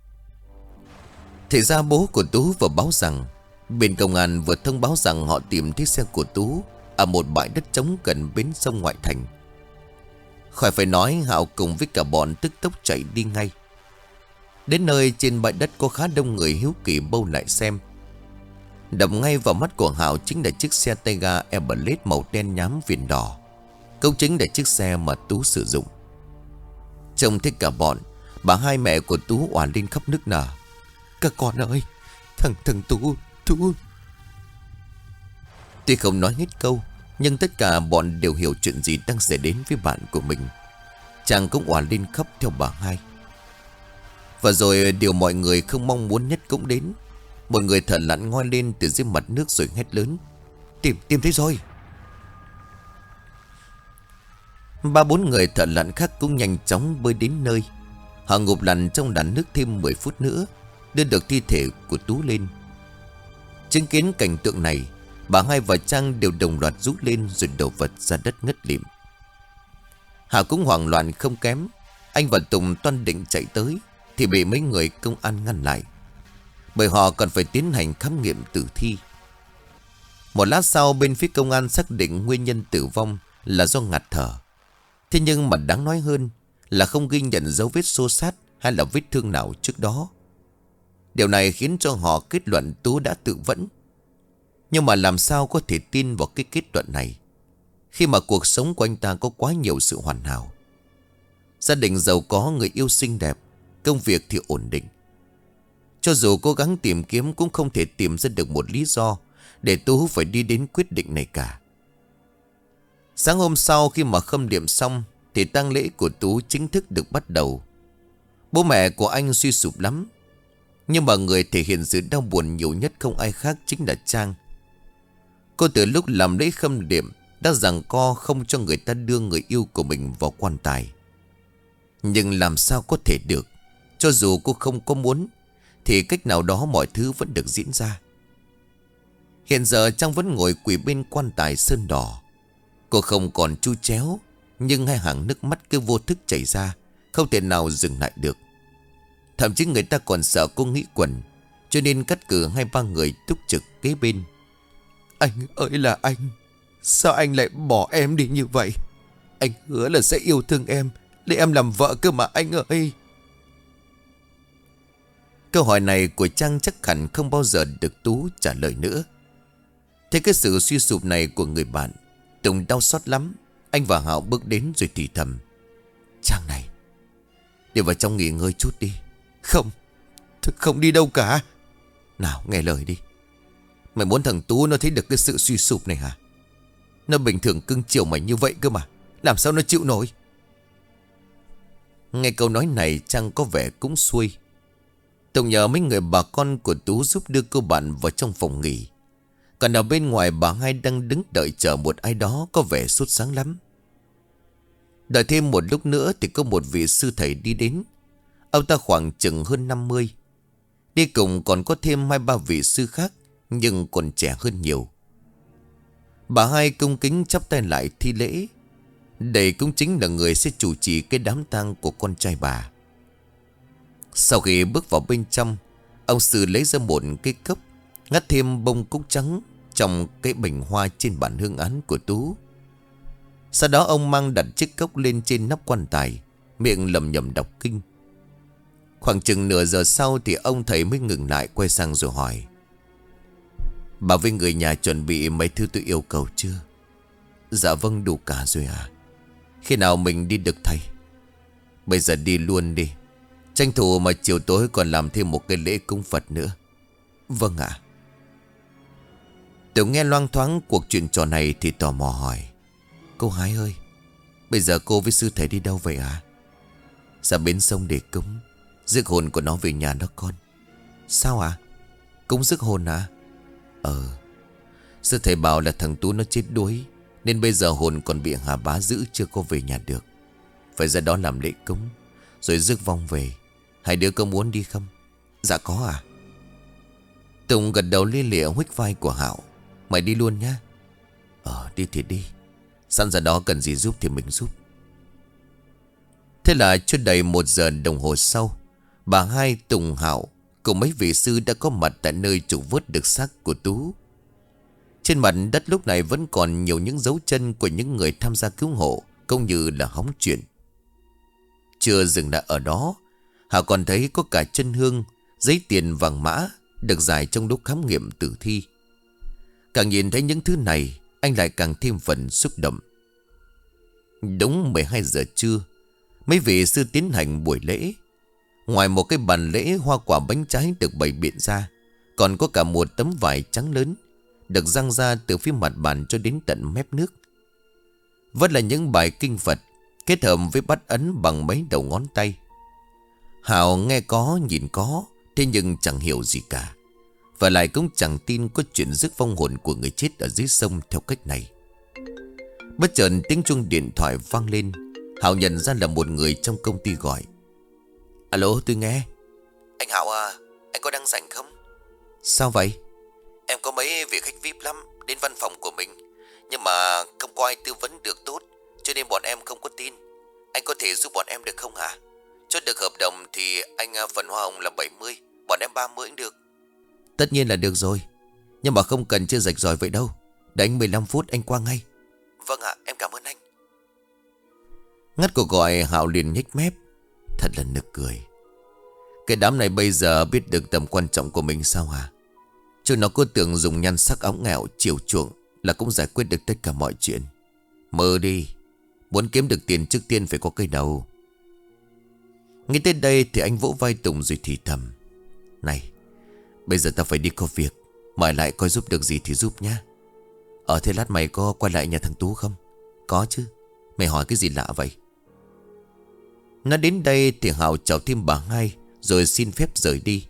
Thì ra bố của Tú vừa báo rằng bên công an vừa thông báo rằng họ tìm thấy xe của Tú ở một bãi đất trống gần bến sông ngoại thành. Khỏi phải nói, Hạo cùng với cả bọn tức tốc chạy đi ngay. Đến nơi trên bãi đất có khá đông người hiếu kỳ bâu lại xem. Đập ngay vào mắt của Hạo chính là chiếc xe tay ga Everlet màu đen nhám viền đỏ. Cũng chính là chiếc xe mà Tú sử dụng. Trông thấy cả bọn, bà hai mẹ của Tú òa lên khóc nức nở. Các con ơi, thằng Tú. Tuy không nói hết câu, nhưng tất cả bọn đều hiểu chuyện gì đang xảy đến với bạn của mình. Chàng cũng òa lên khóc theo bà hai. Và rồi điều mọi người không mong muốn nhất cũng đến. Một người thợ lặn ngoi lên từ dưới mặt nước rồi hét lớn. Tìm thấy rồi. 3-4 người thợ lặn khác cũng nhanh chóng bơi đến nơi. Họ ngụp lặn trong làn nước thêm 10 phút nữa, đưa được thi thể của Tú lên. Chứng kiến cảnh tượng này, bà hai và Trang đều đồng loạt rút lên rồi đổ vật ra đất ngất lịm. Hà cũng hoảng loạn không kém. Anh và Tùng toan định chạy tới thì bị mấy người công an ngăn lại, bởi họ còn phải tiến hành khám nghiệm tử thi. Một lát sau, bên phía công an xác định nguyên nhân tử vong là do ngạt thở. Thế nhưng mà đáng nói hơn là không ghi nhận dấu vết xô xát hay là vết thương nào trước đó. Điều này khiến cho họ kết luận Tú đã tự vẫn. Nhưng mà làm sao có thể tin vào cái kết luận này, khi mà cuộc sống của anh ta có quá nhiều sự hoàn hảo. Gia đình giàu có, người yêu xinh đẹp, công việc thì ổn định. Cho dù cố gắng tìm kiếm cũng không thể tìm ra được một lý do để Tú phải đi đến quyết định này cả. Sáng hôm sau, khi mà khâm liệm xong thì tang lễ của Tú chính thức được bắt đầu. Bố mẹ của anh suy sụp lắm, nhưng mà người thể hiện sự đau buồn nhiều nhất không ai khác chính là Trang. Cô từ lúc làm lễ khâm liệm đã giằng co không cho người ta đưa người yêu của mình vào quan tài. Nhưng làm sao có thể được. Cho dù cô không có muốn thì cách nào đó mọi thứ vẫn được diễn ra. Hiện giờ Trang vẫn ngồi quỳ bên quan tài sơn đỏ. Cô không còn chu chéo, nhưng hai hàng nước mắt cứ vô thức chảy ra, không thể nào dừng lại được. Thậm chí người ta còn sợ cô nghĩ quẩn, cho nên cắt cử 2-3 người túc trực kế bên. Anh ơi là anh, sao anh lại bỏ em đi như vậy? Anh hứa là sẽ yêu thương em, lấy em làm vợ cơ mà anh ơi. Câu hỏi này của Trang chắc hẳn không bao giờ được Tú trả lời nữa. Thế cái sự suy sụp này của người bạn, Tùng đau xót lắm. Anh và Hạo bước đến rồi thì thầm. Trang này, đi vào trong nghỉ ngơi chút đi. Không đi đâu cả. Nào nghe lời đi. Mày muốn thằng Tú nó thấy được cái sự suy sụp này hả? Nó bình thường cưng chiều mày như vậy cơ mà, làm sao nó chịu nổi? Nghe câu nói này Trang có vẻ cũng xuôi. Tùng nhờ mấy người bà con của Tú giúp đưa cô bạn vào trong phòng nghỉ. Còn ở bên ngoài bà hai đang đứng đợi chờ một ai đó có vẻ sốt sáng lắm. Đợi thêm một lúc nữa thì có một vị sư thầy đi đến. Ông ta khoảng chừng hơn 50. Đi cùng còn có thêm 2-3 vị sư khác, nhưng còn trẻ hơn nhiều. Bà Hai cung kính chắp tay lại thi lễ. Đây cũng chính là người sẽ chủ trì cái đám tang của con trai bà. Sau khi bước vào bên trong, ông sư lấy ra một cái cốc, ngắt thêm bông cúc trắng trong cái bình hoa trên bàn hương án của Tú. Sau đó ông mang đặt chiếc cốc lên trên nắp quan tài, miệng lẩm nhẩm đọc kinh. Khoảng chừng nửa giờ sau thì ông thầy mới ngừng lại, quay sang rồi hỏi: bà với người nhà chuẩn bị mấy thứ tôi yêu cầu chưa? Dạ vâng, đủ cả rồi à. Khi nào mình đi được thầy? Bây giờ đi luôn đi, tranh thủ mà chiều tối còn làm thêm một cái lễ cúng Phật nữa. Vâng ạ. Tiểu nghe loang thoáng cuộc chuyện trò này thì tò mò hỏi: cô Hái ơi, bây giờ cô với sư thầy đi đâu vậy à? Ra bến sông để cúng, rước hồn của nó về nhà đó con. Sao à? Cúng rước hồn à? Sư thầy bảo là thằng Tú nó chết đuối, nên bây giờ hồn còn bị Hà Bá giữ, chưa có về nhà được. Phải ra đó làm lễ cúng rồi rước vong về. Hai đứa có muốn đi không? Dạ có à. Tùng gật đầu lia lịa huých vai của Hạo: mày đi luôn nhá. Đi thì đi, sẵn ra đó cần gì giúp thì mình giúp. Thế là chưa đầy 1 giờ đồng hồ sau, bà Hai, Tùng, Hạo cùng mấy vị sư đã có mặt tại nơi trục vớt được xác của Tú. Trên mặt đất lúc này vẫn còn nhiều những dấu chân của những người tham gia cứu hộ, cũng như là hóng chuyện. Chưa dừng lại ở đó, Hạo còn thấy có cả chân hương, giấy tiền vàng mã được giải trong lúc khám nghiệm tử thi. Càng nhìn thấy những thứ này, anh lại càng thêm phần xúc động. Đúng 12 giờ trưa, mấy vị sư tiến hành buổi lễ. Ngoài một cái bàn lễ hoa quả bánh trái được bày biện ra, còn có cả một tấm vải trắng lớn được giăng ra từ phía mặt bàn cho đến tận mép nước. Vẫn là những bài kinh Phật kết hợp với bát ấn bằng mấy đầu ngón tay. Hào nghe có nhìn có, thế nhưng chẳng hiểu gì cả, và lại cũng chẳng tin có chuyện rước vong hồn của người chết ở dưới sông theo cách này. Bất chợt tiếng chuông điện thoại vang lên. Hào nhận ra là một người trong công ty gọi. Alo, tôi nghe. Anh Hào à, anh có đang rảnh không? Sao vậy? Em có mấy vị khách VIP lắm đến văn phòng của mình, nhưng mà không có ai tư vấn được tốt, cho nên bọn em không có tin. Anh có thể giúp bọn em được không hả? Chốt được hợp đồng thì anh phần hoa hồng là 70, bọn em 30 cũng được. Tất nhiên là được rồi, nhưng mà không cần chưa rạch ròi vậy đâu. Để anh 15 phút anh qua ngay. Vâng ạ, em cảm ơn anh. Ngắt cuộc gọi, Hạo liền nhếch mép. Thật là nực cười. Cái đám này bây giờ biết được tầm quan trọng của mình sao hả? Chứ nó cứ tưởng dùng nhan sắc óng ngẹo chiều chuộng là cũng giải quyết được tất cả mọi chuyện. Mơ đi, muốn kiếm được tiền trước tiên phải có cái đầu. Nghĩ tới đây thì anh vỗ vai Tùng rồi thì thầm: này, bây giờ ta phải đi có việc, mời lại coi giúp được gì thì giúp nhá. Thế lát mày có quay lại nhà thằng Tú không? Có chứ. Mày hỏi cái gì lạ vậy? Nói đến đây thì Hạo chào thêm bà Hai rồi xin phép rời đi.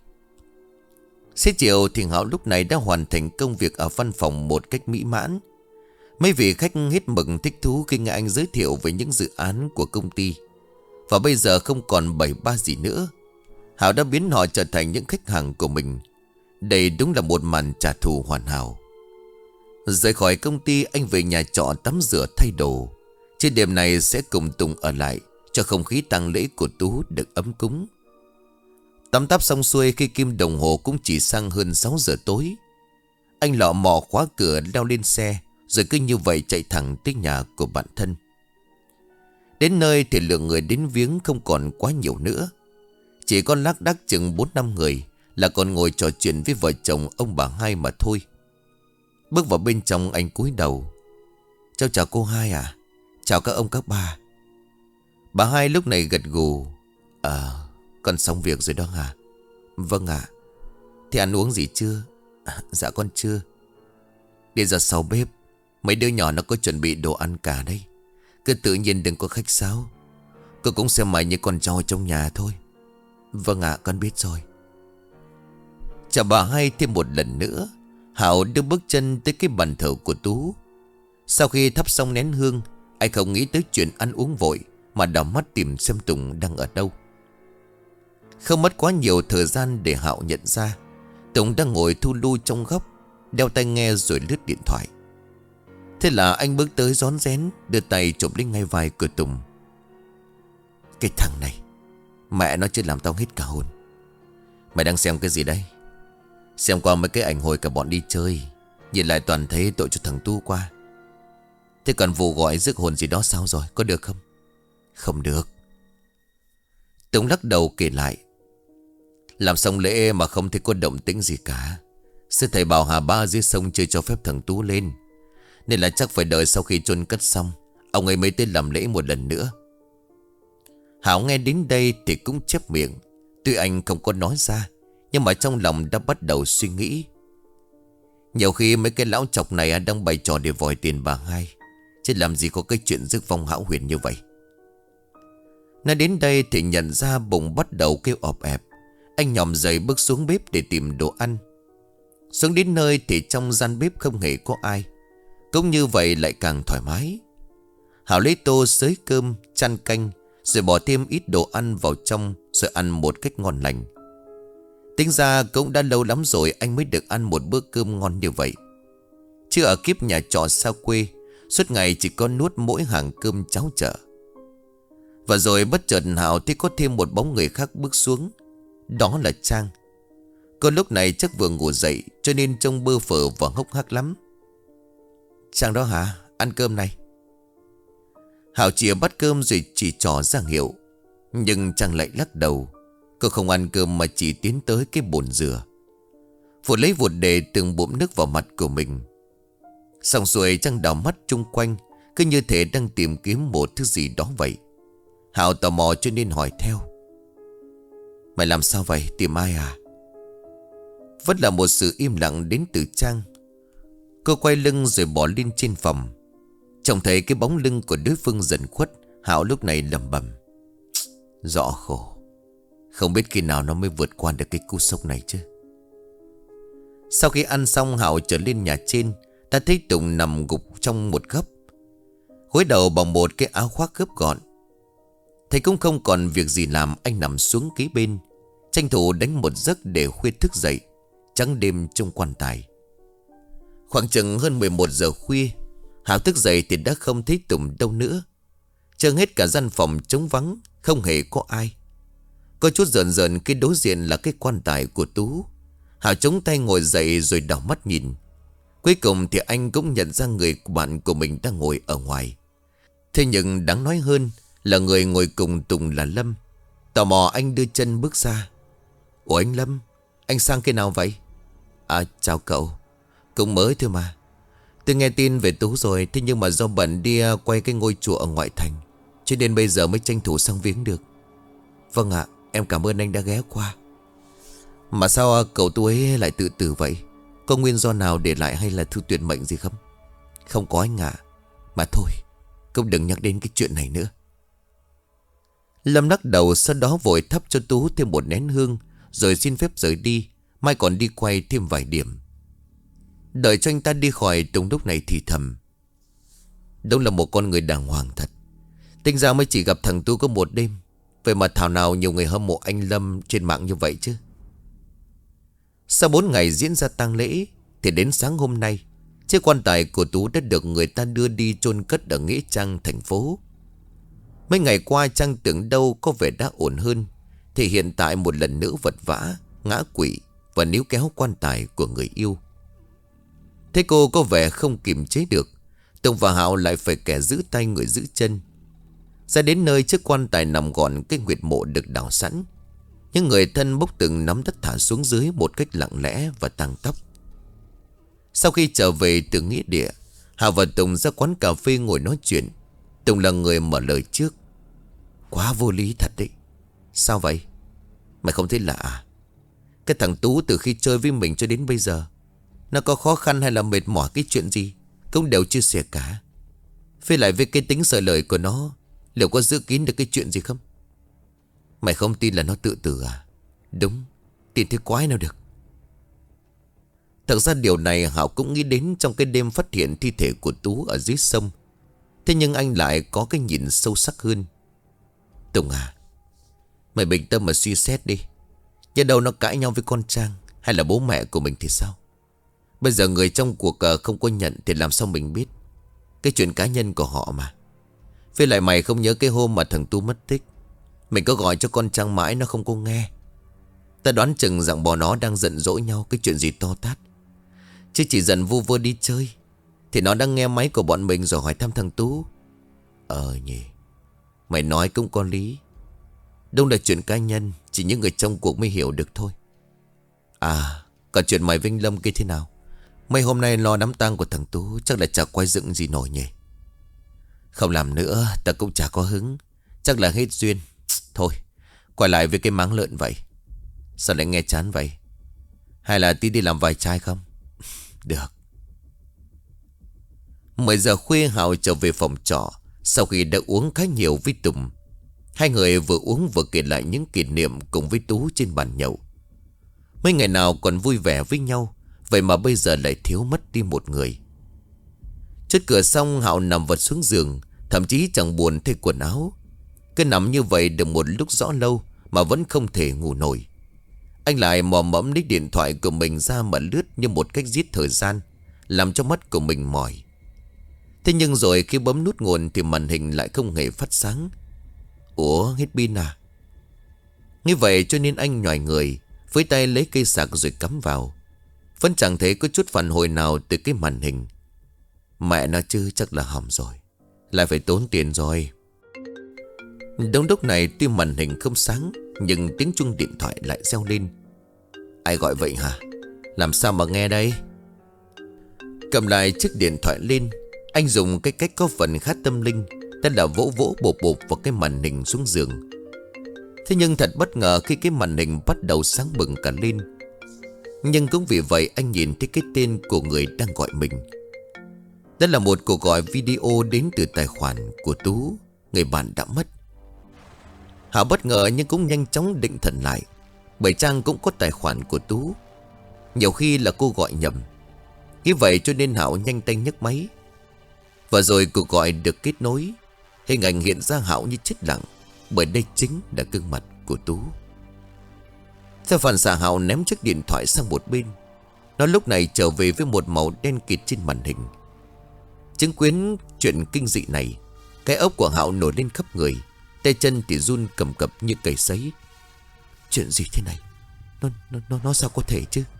Xế chiều thì Hạo lúc này đã hoàn thành công việc ở văn phòng một cách mỹ mãn. Mấy vị khách hết mực thích thú khi nghe anh giới thiệu về những dự án của công ty. Và bây giờ không còn bày ba gì nữa, Hạo đã biến họ trở thành những khách hàng của mình. Đây đúng là một màn trả thù hoàn hảo. Rời khỏi công ty, anh về nhà trọ tắm rửa thay đồ. Trên đêm này sẽ cùng Tùng ở lại cho không khí tang lễ của Tú được ấm cúng. Tắm táp xong xuôi, khi kim đồng hồ cũng chỉ sang hơn 6 giờ tối, anh lọ mọ khóa cửa leo lên xe, rồi cứ như vậy chạy thẳng tới nhà của bạn thân. Đến nơi thì lượng người đến viếng không còn quá nhiều nữa. Chỉ có lác đác chừng 4-5 người là còn ngồi trò chuyện với vợ chồng ông bà Hai mà thôi. Bước vào bên trong, anh cúi đầu: cháu chào cô Hai à. Chào các ông các bà. Bà Hai lúc này gật gù: con xong việc rồi đó hả? Vâng ạ. Thế ăn uống gì chưa? Dạ con chưa. Đi ra sau bếp, mấy đứa nhỏ nó có chuẩn bị đồ ăn cả đây. Cứ tự nhiên đừng có khách sáo. Cô cũng xem mày như con trâu trong nhà thôi. Vâng ạ, con biết rồi. Chào bà Hai thêm một lần nữa, Hạo đưa bước chân tới cái bàn thờ của Tú. Sau khi thắp xong nén hương, anh không nghĩ tới chuyện ăn uống vội, mà đảo mắt tìm xem Tùng đang ở đâu. Không mất quá nhiều thời gian để Hạo nhận ra Tùng đang ngồi thu lu trong góc, đeo tai nghe rồi lướt điện thoại. Thế là anh bước tới rón rén, đưa tay chụp lên ngay vai của Tùng. Cái thằng này, mẹ nó chưa làm tao hết cả hồn. Mày đang xem cái gì đấy? Xem qua mấy cái ảnh hồi cả bọn đi chơi, nhìn lại toàn thấy tội cho thằng Tu qua. Thế còn vụ gọi rước hồn gì đó sao rồi, có được không? Không được. Tùng lắc đầu kể lại. Làm xong lễ mà không thấy có động tĩnh gì cả. Sư thầy bảo Hà Ba dưới sông chưa cho phép thằng Tú lên, nên là chắc phải đợi sau khi chôn cất xong ông ấy mới tới làm lễ một lần nữa. Hảo nghe đến đây thì cũng chép miệng. Tuy anh không có nói ra, nhưng mà trong lòng đã bắt đầu suy nghĩ. Nhiều khi mấy cái lão chọc này đang bày trò để vòi tiền bà hai, chứ làm gì có cái chuyện rước vong hão huyền như vậy. Nói đến đây thì nhận ra bụng bắt đầu kêu ọp ẹp. Anh nhòm dậy bước xuống bếp để tìm đồ ăn. Xuống đến nơi thì trong gian bếp không hề có ai. Cũng như vậy lại càng thoải mái. Hảo lấy tô xới cơm, chan canh, rồi bỏ thêm ít đồ ăn vào trong, rồi ăn một cách ngon lành. Tính ra cũng đã lâu lắm rồi anh mới được ăn một bữa cơm ngon như vậy. Chứ ở kiếp nhà trọ xa quê, suốt ngày chỉ có nuốt mỗi hàng cơm cháo chợ. Và rồi bất chợt Hảo thấy có thêm một bóng người khác bước xuống. Đó là Trang. Cô lúc này chắc vừa ngủ dậy, cho nên trông bơ phờ và hốc hác lắm. Trang đó hả? Ăn cơm này. Hảo chìa bát cơm rồi chỉ trỏ ra hiệu. Nhưng Trang lại lắc đầu. Cô không ăn cơm mà chỉ tiến tới cái bồn rửa. Vụt lấy vụt để từng bụm nước vào mặt của mình. Xong xuôi Trang đảo mắt chung quanh, cứ như thể đang tìm kiếm một thứ gì đó vậy. Hảo tò mò cho nên hỏi theo. Mày làm sao vậy? Tìm ai à? Vẫn là một sự im lặng đến từ Trang. Cô quay lưng rồi bỏ lên trên phòng. Trông thấy cái bóng lưng của đối phương dần khuất, Hảo lúc này lẩm bẩm. Rõ khổ. Không biết khi nào nó mới vượt qua được cái cú sốc này chứ. Sau khi ăn xong, Hảo trở lên nhà trên, đã thấy Tùng nằm gục trong một góc, gối đầu bằng một cái áo khoác gấp gọn. Thấy cũng không còn việc gì làm, anh nằm xuống kế bên, tranh thủ đánh một giấc để khuya thức dậy, trắng đêm trong quan tài. Khoảng chừng hơn 11 giờ khuya, Hảo thức dậy thì đã không thấy Tùng đâu nữa. Trông hết cả gian phòng trống vắng, không hề có ai. Có chút rợn rợn cái đối diện là cái quan tài của Tú. Hảo chống tay ngồi dậy rồi đảo mắt nhìn. Cuối cùng thì anh cũng nhận ra người bạn của mình đang ngồi ở ngoài. Thế nhưng đáng nói hơn là người ngồi cùng Tùng là Lâm. Tò mò anh đưa chân bước ra. Ủa anh Lâm, anh sang cái nào vậy? À chào cậu. Cũng mới thôi mà. Tôi nghe tin về Tú rồi, thế nhưng mà do bận đi quay cái ngôi chùa ở ngoại thành, cho nên bây giờ mới tranh thủ sang viếng được. Vâng ạ, em cảm ơn anh đã ghé qua. Mà sao cậu Tú ấy lại tự tử vậy? Có nguyên do nào để lại hay là thư tuyệt mệnh gì không? Không có anh ạ. Mà thôi, cũng đừng nhắc đến cái chuyện này nữa. Lâm lắc đầu, sau đó vội thắp cho Tú thêm một nén hương, rồi xin phép rời đi. Mai còn đi quay thêm vài điểm. Đợi cho anh ta đi khỏi, Tùng lúc này thì thầm. Đúng là một con người đàng hoàng thật. Tính ra mới chỉ gặp thằng Tú có một đêm, vậy mà thảo nào nhiều người hâm mộ anh Lâm trên mạng như vậy chứ. Sau 4 ngày diễn ra tang lễ thì đến sáng hôm nay, chiếc quan tài của Tú đã được người ta đưa đi chôn cất ở nghĩa trang thành phố. Mấy ngày qua Trang tưởng đâu có vẻ đã ổn hơn, thì hiện tại một lần nữa vật vã, ngã quỵ và níu kéo quan tài của người yêu. Thế cô có vẻ không kiềm chế được, Tùng và Hạo lại phải kẻ giữ tay người giữ chân. Ra đến nơi chiếc quan tài nằm gọn, cái huyệt mộ được đào sẵn. Những người thân bốc từng nắm đất thả xuống dưới một cách lặng lẽ và tang tóc. Sau khi trở về từ nghĩa địa, Hạo và Tùng ra quán cà phê ngồi nói chuyện. Tùng là người mở lời trước. Quá vô lý thật đấy. Sao vậy? Mày không thấy lạ à? Cái thằng Tú từ khi chơi với mình cho đến bây giờ, nó có khó khăn hay là mệt mỏi cái chuyện gì cũng đều chia sẻ cả. Với lại với cái tính sợ lời của nó, liệu có giữ kín được cái chuyện gì không? Mày không tin là nó tự tử à? Đúng, tin thế quái nào được. Thật ra điều này Hảo cũng nghĩ đến trong cái đêm phát hiện thi thể của Tú ở dưới sông. Thế nhưng anh lại có cái nhìn sâu sắc hơn. Tùng à, Mày bình tâm mà suy xét đi. Nhớ đâu nó cãi nhau với con Trang hay là bố mẹ của mình thì sao? Bây giờ người trong cuộc không có nhận thì làm sao mình biết? Cái chuyện cá nhân của họ mà. Với lại mày không nhớ cái hôm mà thằng Tu mất tích, mình có gọi cho con Trang mãi nó không có nghe. Ta đoán chừng rằng bọn nó đang giận dỗi nhau cái chuyện gì to tát. Chứ chỉ giận vu vơ đi chơi thì nó đang nghe máy của bọn mình rồi hỏi thăm thằng Tú. Nhỉ, mày nói cũng có lý. Đúng là chuyện cá nhân, chỉ những người trong cuộc mới hiểu được thôi. Còn chuyện mày Vinh Lâm kia thế nào? Mấy hôm nay lo đám tang của thằng Tú chắc là chả quay dựng gì nổi nhỉ? Không làm nữa, ta cũng chả có hứng. Chắc là hết duyên. Thôi, quay lại với cái máng lợn vậy. Sao lại nghe chán vậy? Hay là tí đi làm vài chai không? Được. 10 giờ khuya Hào trở về phòng trọ. Sau khi đã uống khá nhiều với Tùng, hai người vừa uống vừa kể lại những kỷ niệm cùng với Tú trên bàn nhậu. Mấy ngày nào còn vui vẻ với nhau, vậy mà bây giờ lại thiếu mất đi một người. Trước cửa xong Hạo nằm vật xuống giường, thậm chí chẳng buồn thay quần áo. Cứ nằm như vậy được một lúc rõ lâu mà vẫn không thể ngủ nổi. Anh lại mò mẫm lấy điện thoại của mình ra mà lướt như một cách giết thời gian, làm cho mắt của mình mỏi. Thế nhưng rồi khi bấm nút nguồn thì màn hình lại không hề phát sáng. Ủa, hết pin à? Như vậy cho nên anh nhoài người, với tay lấy cây sạc rồi cắm vào. Vẫn chẳng thấy có chút phản hồi nào từ cái màn hình. Mẹ nó chứ, chắc là hỏng rồi, lại phải tốn tiền rồi. Đúng lúc này tuy màn hình không sáng, nhưng tiếng chuông điện thoại lại reo lên. Ai gọi vậy hả? Làm sao mà nghe đây? Cầm lại chiếc điện thoại lên, anh dùng cái cách có phần khá tâm linh, đó là vỗ vỗ bộp bộp vào cái màn hình xuống giường. Thế nhưng thật bất ngờ khi cái màn hình bắt đầu sáng bừng cả lên. Nhưng cũng vì vậy anh nhìn thấy cái tên của người đang gọi mình. Đó là một cuộc gọi video đến từ tài khoản của Tú, người bạn đã mất. Hảo bất ngờ nhưng cũng nhanh chóng định thần lại, bởi Trang cũng có tài khoản của Tú. Nhiều khi là cô gọi nhầm. Như vậy cho nên Hảo nhanh tay nhấc máy. Và rồi cuộc gọi được kết nối. Hình ảnh hiện ra Hảo như chết lặng, bởi đây chính là gương mặt của Tú. Theo phản xạ Hảo ném chiếc điện thoại sang một bên. Nó lúc này trở về với một màu đen kịt trên màn hình. Chứng kiến chuyện kinh dị này, cái ốc của Hảo nổi lên khắp người, tay chân thì run cầm cập như cầy sấy. Chuyện gì thế này? Nó sao có thể chứ?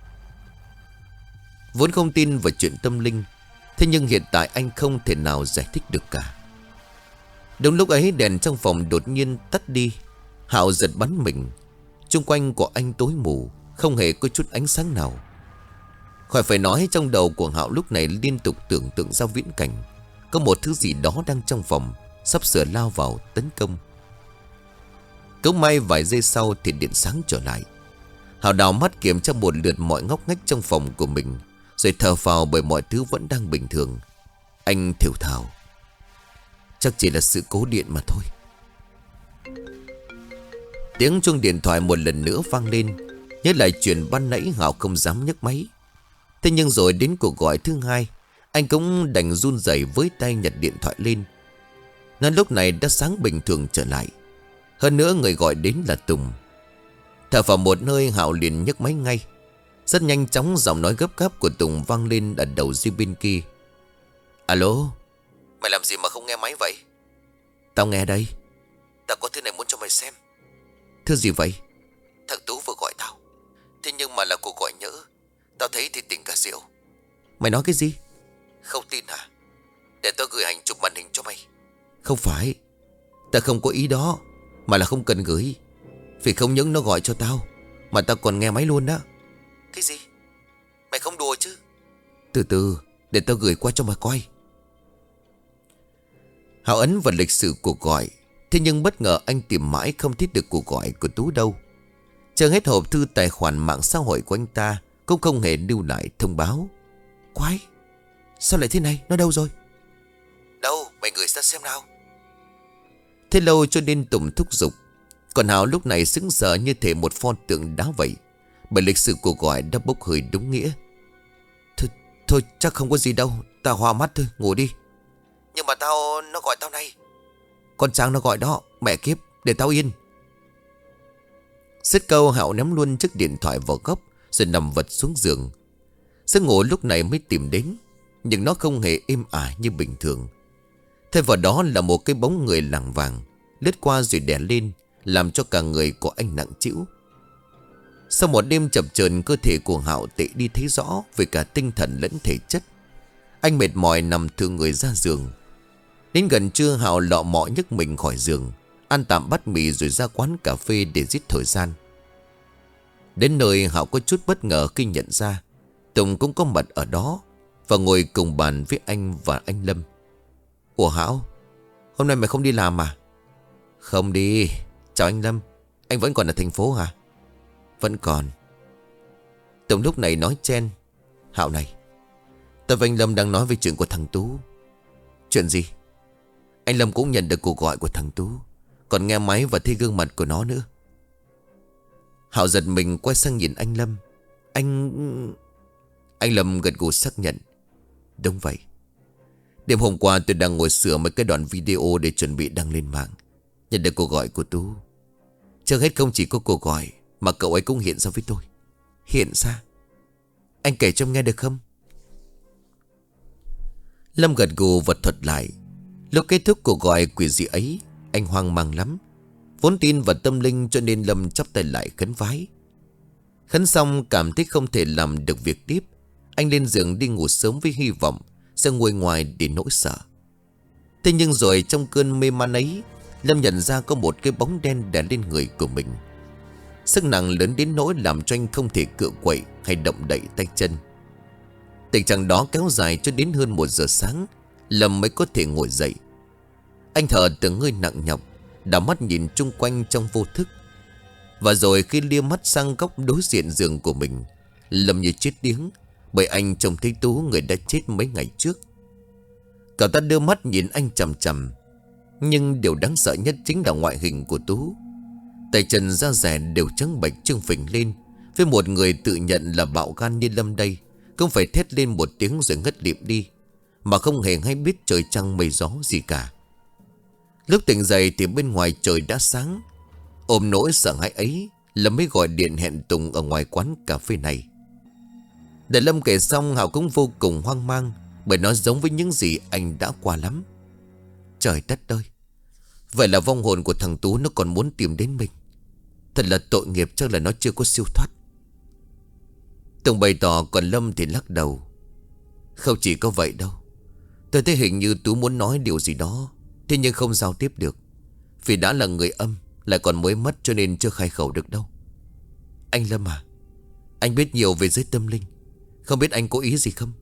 Vốn không tin vào chuyện tâm linh, thế nhưng hiện tại anh không thể nào giải thích được cả. Đúng lúc ấy đèn trong phòng đột nhiên tắt đi. Hạo giật bắn mình. Xung quanh của anh tối mù, không hề có chút ánh sáng nào. Khỏi phải nói, trong đầu của Hạo lúc này liên tục tưởng tượng ra viễn cảnh có một thứ gì đó đang trong phòng, sắp sửa lao vào tấn công. Cũng may vài giây sau thì điện sáng trở lại. Hạo đào mắt kiểm tra một lượt mọi ngóc ngách trong phòng của mình, rồi thở phào bởi mọi thứ vẫn đang bình thường. Anh thều thào, chắc chỉ là sự cố điện mà thôi. Tiếng chuông điện thoại một lần nữa vang lên, nhớ lại chuyện ban nãy Hạo không dám nhấc máy. Thế nhưng rồi đến cuộc gọi thứ hai, anh cũng đành run rẩy với tay nhặt điện thoại lên. Nên lúc này đã sáng bình thường trở lại. Hơn nữa người gọi đến là Tùng. Thở vào một nơi, Hạo liền nhấc máy ngay. Rất nhanh chóng giọng nói gấp gáp của Tùng vang lên ở đầu dây bên kia. Alo, mày làm gì mà không nghe máy vậy? Tao nghe đây. Tao có thứ này muốn cho mày xem. Thứ gì vậy? Thằng Tú vừa gọi tao, thế nhưng mà là cuộc gọi nhỡ. Tao thấy thì tỉnh cả rượu. Mày nói cái gì? Không tin hả? Để tao gửi ảnh chụp màn hình cho mày. Không phải, tao không có ý đó, mà là không cần gửi. Vì không những nó gọi cho tao, mà tao còn nghe máy luôn đó. Cái gì? Mày không đùa chứ? Từ từ, để tao gửi qua cho mày coi. Hạo ấn vào lịch sử cuộc gọi. Thế nhưng bất ngờ anh tìm mãi không thấy được cuộc gọi của Tú đâu. Chờ hết hộp thư tài khoản mạng xã hội của anh ta cũng không hề lưu lại thông báo. Quái, sao lại thế này? Nó đâu rồi? Đâu, mày gửi ra xem nào. Thế lâu cho nên Tùng thúc giục. Còn Hạo lúc này sững sờ như thể một pho tượng đá vậy, bởi lịch sử cuộc gọi đã bốc hơi đúng nghĩa. Thôi chắc không có gì đâu, tao hoa mắt thôi, ngủ đi. Nhưng mà nó gọi tao này. Con Trang nó gọi đó, mẹ kiếp, để tao yên. Dứt câu Hạo ném luôn chiếc điện thoại vào góc, rồi nằm vật xuống giường. Giấc ngủ lúc này mới tìm đến, nhưng nó không hề êm ả như bình thường. Thay vào đó là một cái bóng người lảng vàng lướt qua rồi đè lên, làm cho cả người của anh nặng trĩu. Sau một đêm chập chờn, cơ thể của Hạo tệ đi thấy rõ về cả tinh thần lẫn thể chất. Anh mệt mỏi nằm thừ người ra giường. Đến gần trưa, Hạo lọ mọ nhấc mình khỏi giường, ăn tạm bát mì rồi ra quán cà phê để giết thời gian. Đến nơi, Hạo có chút bất ngờ khi nhận ra Tùng cũng có mặt ở đó và ngồi cùng bàn với anh và anh Lâm. Ủa Hạo, hôm nay mày không đi làm à? Không đi. Chào anh Lâm, anh vẫn còn ở thành phố hả? Vẫn còn. Tùng lúc này nói chen. Hạo này, tao và anh Lâm đang nói về chuyện của thằng Tú. Chuyện gì? Anh Lâm cũng nhận được cuộc gọi của thằng Tú, còn nghe máy và thấy gương mặt của nó nữa. Hạo giật mình quay sang nhìn anh Lâm. Anh Lâm gật gù xác nhận. Đúng vậy. Đêm hôm qua tôi đang ngồi sửa mấy cái đoạn video để chuẩn bị đăng lên mạng, nhận được cuộc gọi của Tú. Trước hết không chỉ có cuộc gọi mà cậu ấy cũng hiện ra với tôi. Hiện ra? Anh kể cho em nghe được không? Lâm gật gù vật thuật lại. Lúc kết thúc cuộc gọi quỷ dị ấy, anh hoang mang lắm. Vốn tin vào tâm linh cho nên Lâm chắp tay lại khấn vái. Khấn xong cảm thấy không thể làm được việc tiếp, anh lên giường đi ngủ sớm với hy vọng sẽ nguôi ngoài để nỗi sợ. Thế nhưng rồi trong cơn mê man ấy, Lâm nhận ra có một cái bóng đen đè lên người của mình. Sức nặng lớn đến nỗi làm cho anh không thể cựa quậy hay động đậy tay chân. Tình trạng đó kéo dài cho đến hơn 1 giờ sáng, Lâm mới có thể ngồi dậy. Anh thở từng hơi nặng nhọc, đảo mắt nhìn chung quanh trong vô thức. Và rồi khi lia mắt sang góc đối diện giường của mình, Lâm như chết điếng, bởi anh trông thấy Tú, người đã chết mấy ngày trước. Cậu ta đưa mắt nhìn anh chằm chằm. Nhưng điều đáng sợ nhất chính là ngoại hình của Tú. Tay chân da dẻ đều trắng bệch trương phình lên. Với một người tự nhận là bạo gan như Lâm đây, cũng phải thét lên một tiếng rồi ngất lịm đi, mà không hề hay biết trời trăng mây gió gì cả. Lúc tỉnh dậy thì bên ngoài trời đã sáng. Ôm nỗi sợ hãi ấy, Lâm mới gọi điện hẹn Tùng ở ngoài quán cà phê này. Để Lâm kể xong, Hạo cũng vô cùng hoang mang, bởi nó giống với những gì anh đã qua lắm. Trời đất ơi, vậy là vong hồn của thằng Tú nó còn muốn tìm đến mình. Thật là tội nghiệp, chắc là nó chưa có siêu thoát. Tùng bày tỏ, còn Lâm thì lắc đầu. Không chỉ có vậy đâu. Tôi thấy hình như Tú muốn nói điều gì đó, thế nhưng không giao tiếp được. Vì đã là người âm, lại còn mới mất cho nên chưa khai khẩu được đâu. Anh Lâm à, anh biết nhiều về giới tâm linh, không biết anh có ý gì không?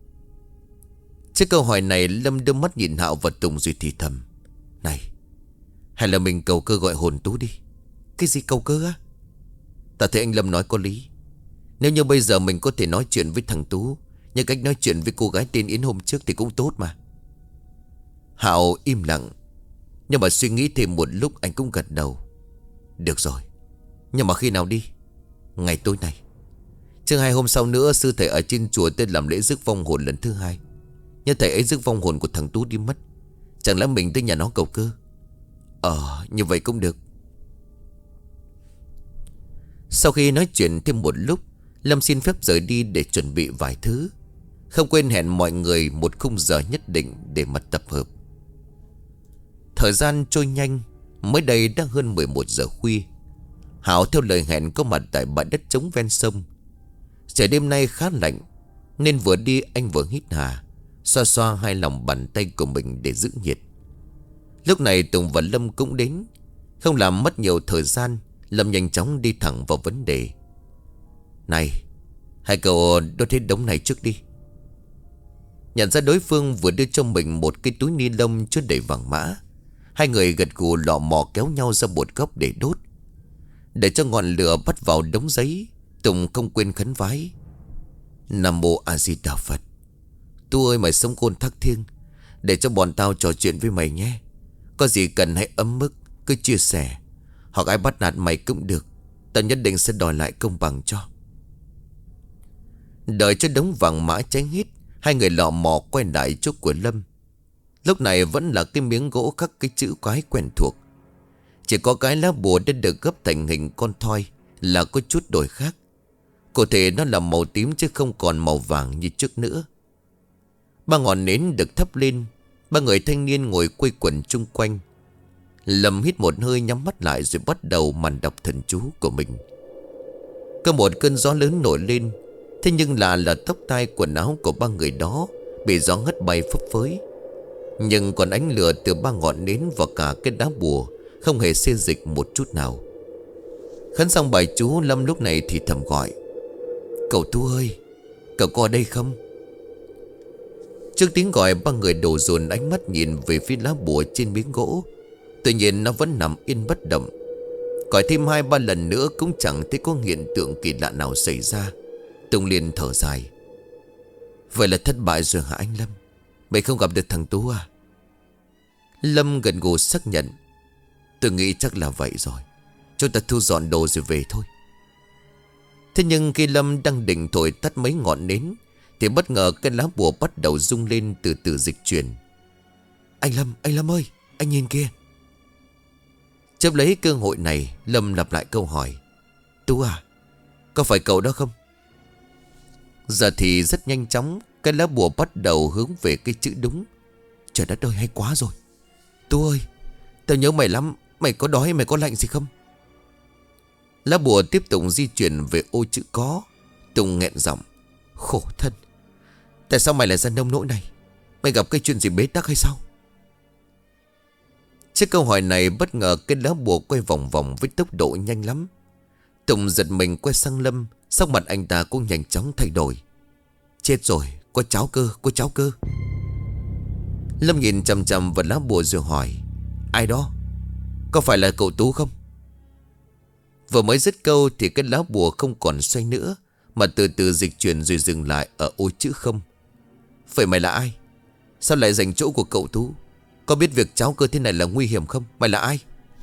Trước câu hỏi này, Lâm đưa mắt nhìn Hạo và Tùng rồi thì thầm. Này, hay là mình cầu cơ gọi hồn Tú đi. Cái gì cầu cơ á? Ta thấy anh Lâm nói có lý. Nếu như bây giờ mình có thể nói chuyện với thằng Tú như cách nói chuyện với cô gái tên Yến hôm trước thì cũng tốt mà. Hạo im lặng, nhưng mà suy nghĩ thêm một lúc anh cũng gật đầu. Được rồi, nhưng mà khi nào đi? Ngày tối nay. Chứ 2 hôm sau nữa sư thầy ở trên chùa tên làm lễ rước vong hồn lần thứ 2. Nhưng thầy ấy rước vong hồn của thằng Tú đi mất. Chẳng lẽ mình tới nhà nó cầu cơ? Như vậy cũng được. Sau khi nói chuyện thêm một lúc, Lâm xin phép rời đi để chuẩn bị vài thứ, không quên hẹn mọi người một khung giờ nhất định để mà tập hợp. Thời gian trôi nhanh, mới đây đã hơn 11 giờ khuya. Hảo theo lời hẹn có mặt tại bãi đất trống ven sông. Trời đêm nay khá lạnh, nên vừa đi anh vừa hít hà, xoa xoa hai lòng bàn tay của mình để giữ nhiệt. Lúc này Tùng và Lâm cũng đến. Không làm mất nhiều thời gian, Lâm nhanh chóng đi thẳng vào vấn đề. Này, hai cậu đốt hết đống này trước đi. Nhận ra đối phương vừa đưa cho mình một cái túi ni lông chứa đầy vàng mã, hai người gật gù lọ mò kéo nhau ra một góc để đốt. Để cho ngọn lửa bắt vào đống giấy, Tùng không quên khấn vái. Nam mô A Di Đà Phật. Tu ơi, mày sống khôn thác thiêng, để cho bọn tao trò chuyện với mày nhé. Có gì cần hãy ấm mức, cứ chia sẻ. Hoặc ai bắt nạt mày cũng được, tao nhất định sẽ đòi lại công bằng cho. Đợi cho đống vàng mã cháy hết, hai người lọ mò quay lại chỗ của Lâm. Lúc này vẫn là cái miếng gỗ khắc cái chữ quái quen thuộc. Chỉ có cái lá bùa đã được gấp thành hình con thoi là có chút đổi khác. Cụ thể nó là màu tím chứ không còn màu vàng như trước nữa. Ba ngọn nến được thắp lên. Ba người thanh niên ngồi quây quần chung quanh. Lâm hít một hơi nhắm mắt lại rồi bắt đầu màn đọc thần chú của mình. Có một cơn gió lớn nổi lên. Thế nhưng là tóc tai quần áo của ba người đó bị gió hất bay phấp phới. Nhưng còn ánh lửa từ ba ngọn nến và cả cái đá bùa không hề xê dịch một chút nào. Khấn xong bài chú, Lâm lúc này thì thầm gọi: "Cậu Tú ơi, cậu có ở đây không?" Trước tiếng gọi, ba người đổ dồn ánh mắt nhìn về phía lá bùa trên miếng gỗ. Tuy nhiên nó vẫn nằm yên bất động. Gọi thêm 2-3 lần nữa cũng chẳng thấy có hiện tượng kỳ lạ nào xảy ra. Tùng liền thở dài: "Vậy là thất bại rồi hả anh Lâm? Mày không gặp được thằng Tú à?" Lâm gật gù xác nhận: "Tôi nghĩ chắc là vậy rồi. Chúng ta thu dọn đồ rồi về thôi." Thế nhưng khi Lâm đang định thổi tắt mấy ngọn nến thì bất ngờ cái lá bùa bắt đầu rung lên từ từ dịch chuyển. Anh Lâm ơi, anh nhìn kia." Chấp lấy cơ hội này, Lâm lặp lại câu hỏi: "Tú à, có phải cậu đó không?" Giờ thì rất nhanh chóng, cái lá bùa bắt đầu hướng về cái chữ đúng. Trời đất ơi, hay quá rồi. "Tú ơi, tao nhớ mày lắm. Mày có đói, mày có lạnh gì không?" Lá bùa tiếp tục di chuyển về ô chữ có. Tùng nghẹn giọng: "Khổ thân, tại sao mày lại ra nông nỗi này? Mày gặp cái chuyện gì bế tắc hay sao?" Trước câu hỏi này, bất ngờ cái lá bùa quay vòng vòng với tốc độ nhanh lắm. Tùng giật mình quay sang Lâm. Sắc mặt anh ta cũng nhanh chóng thay đổi. "Chết rồi, có cháu cơ." Lâm nhìn chằm chằm vào lá bùa rồi hỏi: "Ai đó? Có phải là cậu Tú không?" Vừa mới dứt câu thì cái lá bùa không còn xoay nữa, mà từ từ dịch chuyển rồi dừng lại ở ô chữ không. "Vậy mày là ai? Sao lại giành chỗ của cậu Tú? Có biết việc cháu cơ thế này là nguy hiểm không? Mày là ai?"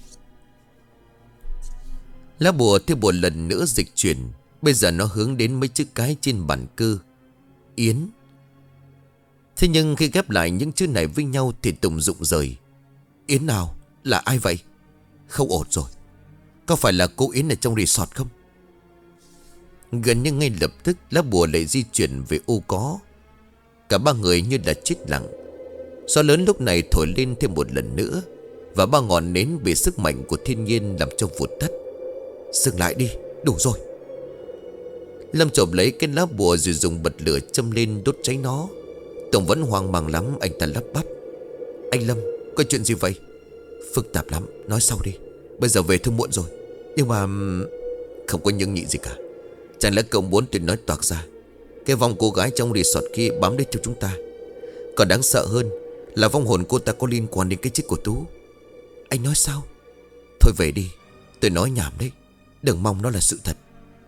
Lá bùa thêm một lần nữa dịch chuyển. Bây giờ nó hướng đến mấy chữ cái trên bản cư: Yến. Thế nhưng khi ghép lại những chữ này với nhau thì Tùng rụng rời. "Yến nào? Là ai vậy? Không ổn rồi. Có phải là cô Yến ở trong resort không?" Gần như ngay lập tức lá bùa lại di chuyển về ô có. Cả ba người như là chết lặng. Gió lớn lúc này thổi lên thêm một lần nữa, và ba ngọn nến bị sức mạnh của thiên nhiên làm cho vụt tắt. "Dừng lại đi, đủ rồi." Lâm chộp lấy cái lá bùa rồi dùng bật lửa châm lên đốt cháy nó. Tùng vẫn hoang mang lắm, anh ta lắp bắp: "Anh Lâm, có chuyện gì vậy?" "Phức tạp lắm, nói sau đi. Bây giờ về thôi muộn rồi." "Nhưng mà..." "Không có những nhị gì cả. Chẳng lẽ cậu muốn tôi nói toạc ra? Cái vong cô gái trong resort kia bám đến theo chúng ta. Còn đáng sợ hơn là vong hồn cô ta có liên quan đến cái chết của Tú." "Anh nói sao?" "Thôi về đi, tôi nói nhảm đấy. Đừng mong nó là sự thật."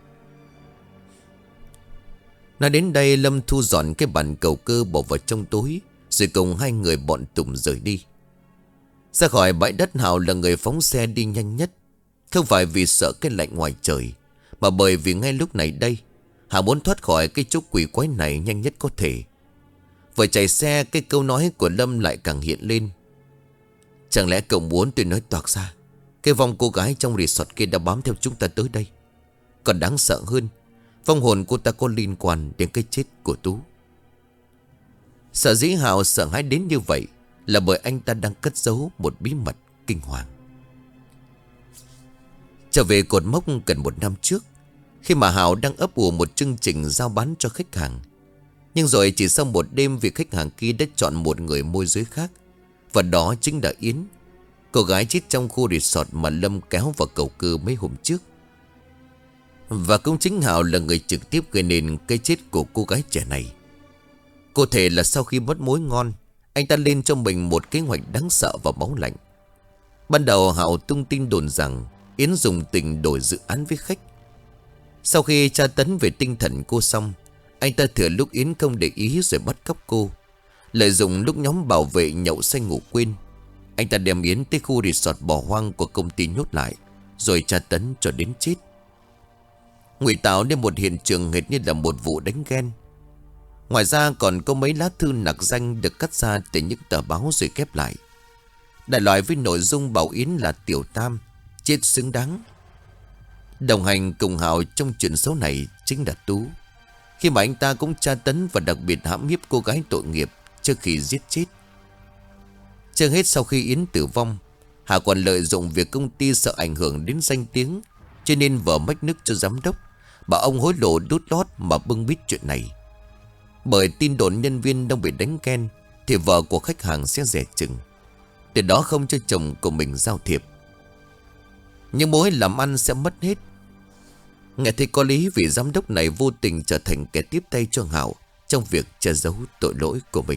Nói đến đây, Lâm thu dọn cái bàn cầu cơ bỏ vào trong túi, rồi cùng hai người bọn Tùng rời đi. Ra khỏi bãi đất, Hào là người phóng xe đi nhanh nhất. Không phải vì sợ cái lạnh ngoài trời, mà bởi vì ngay lúc này đây Hào muốn thoát khỏi cái chỗ quỷ quái này nhanh nhất có thể. Vừa chạy xe, cái câu nói của Lâm lại càng hiện lên: "Chẳng lẽ cậu muốn tôi nói toạc ra? Cái vong cô gái trong resort kia đã bám theo chúng ta tới đây. Còn đáng sợ hơn, vong hồn cô ta có liên quan đến cái chết của Tú." Sở dĩ Hào sợ hãi đến như vậy là bởi anh ta đang cất giấu một bí mật kinh hoàng. Trở về cột mốc gần 1 năm trước, khi mà Hào đang ấp ủ một chương trình giao bán cho khách hàng. Nhưng rồi chỉ sau một đêm, vì khách hàng kia đã chọn một người môi giới khác, và đó chính là Yến, cô gái chết trong khu resort mà Lâm kéo vào cầu cư mấy hôm trước. Và cũng chính Hào là người trực tiếp gây nên cái chết của cô gái trẻ này. Cụ thể là sau khi mất mối ngon, anh ta lên cho mình một kế hoạch đáng sợ và máu lạnh. Ban đầu Hào tung tin đồn rằng Yến dùng tình đổi dự án với khách. Sau khi tra tấn về tinh thần cô xong, anh ta thừa lúc Yến không để ý rồi bắt cóc cô. Lợi dụng lúc nhóm bảo vệ nhậu say ngủ quên, anh ta đem Yến tới khu resort bỏ hoang của công ty nhốt lại, rồi tra tấn cho đến chết. Ngụy tạo nên một hiện trường hệt như là một vụ đánh ghen. Ngoài ra còn có mấy lá thư nặc danh được cắt ra từ những tờ báo rồi ghép lại, đại loại với nội dung bảo Yến là tiểu tam, chết xứng đáng. Đồng hành cùng Hào trong chuyện xấu này chính là Tú. Khi mà anh ta cũng tra tấn và đặc biệt hãm hiếp cô gái tội nghiệp trước khi giết chết. Chưa hết, sau khi Yến tử vong, Hà còn lợi dụng việc công ty sợ ảnh hưởng đến danh tiếng, cho nên vợ mách nước cho giám đốc, bảo ông hối lộ đút lót mà bưng bít chuyện này. Bởi tin đồn nhân viên đang bị đánh ghen thì vợ của khách hàng sẽ dè chừng, từ đó không cho chồng của mình giao thiệp. Nhưng mối làm ăn sẽ mất hết. Nghe thấy có lý, vì giám đốc này vô tình trở thành kẻ tiếp tay cho Hảo trong việc che giấu tội lỗi của mình.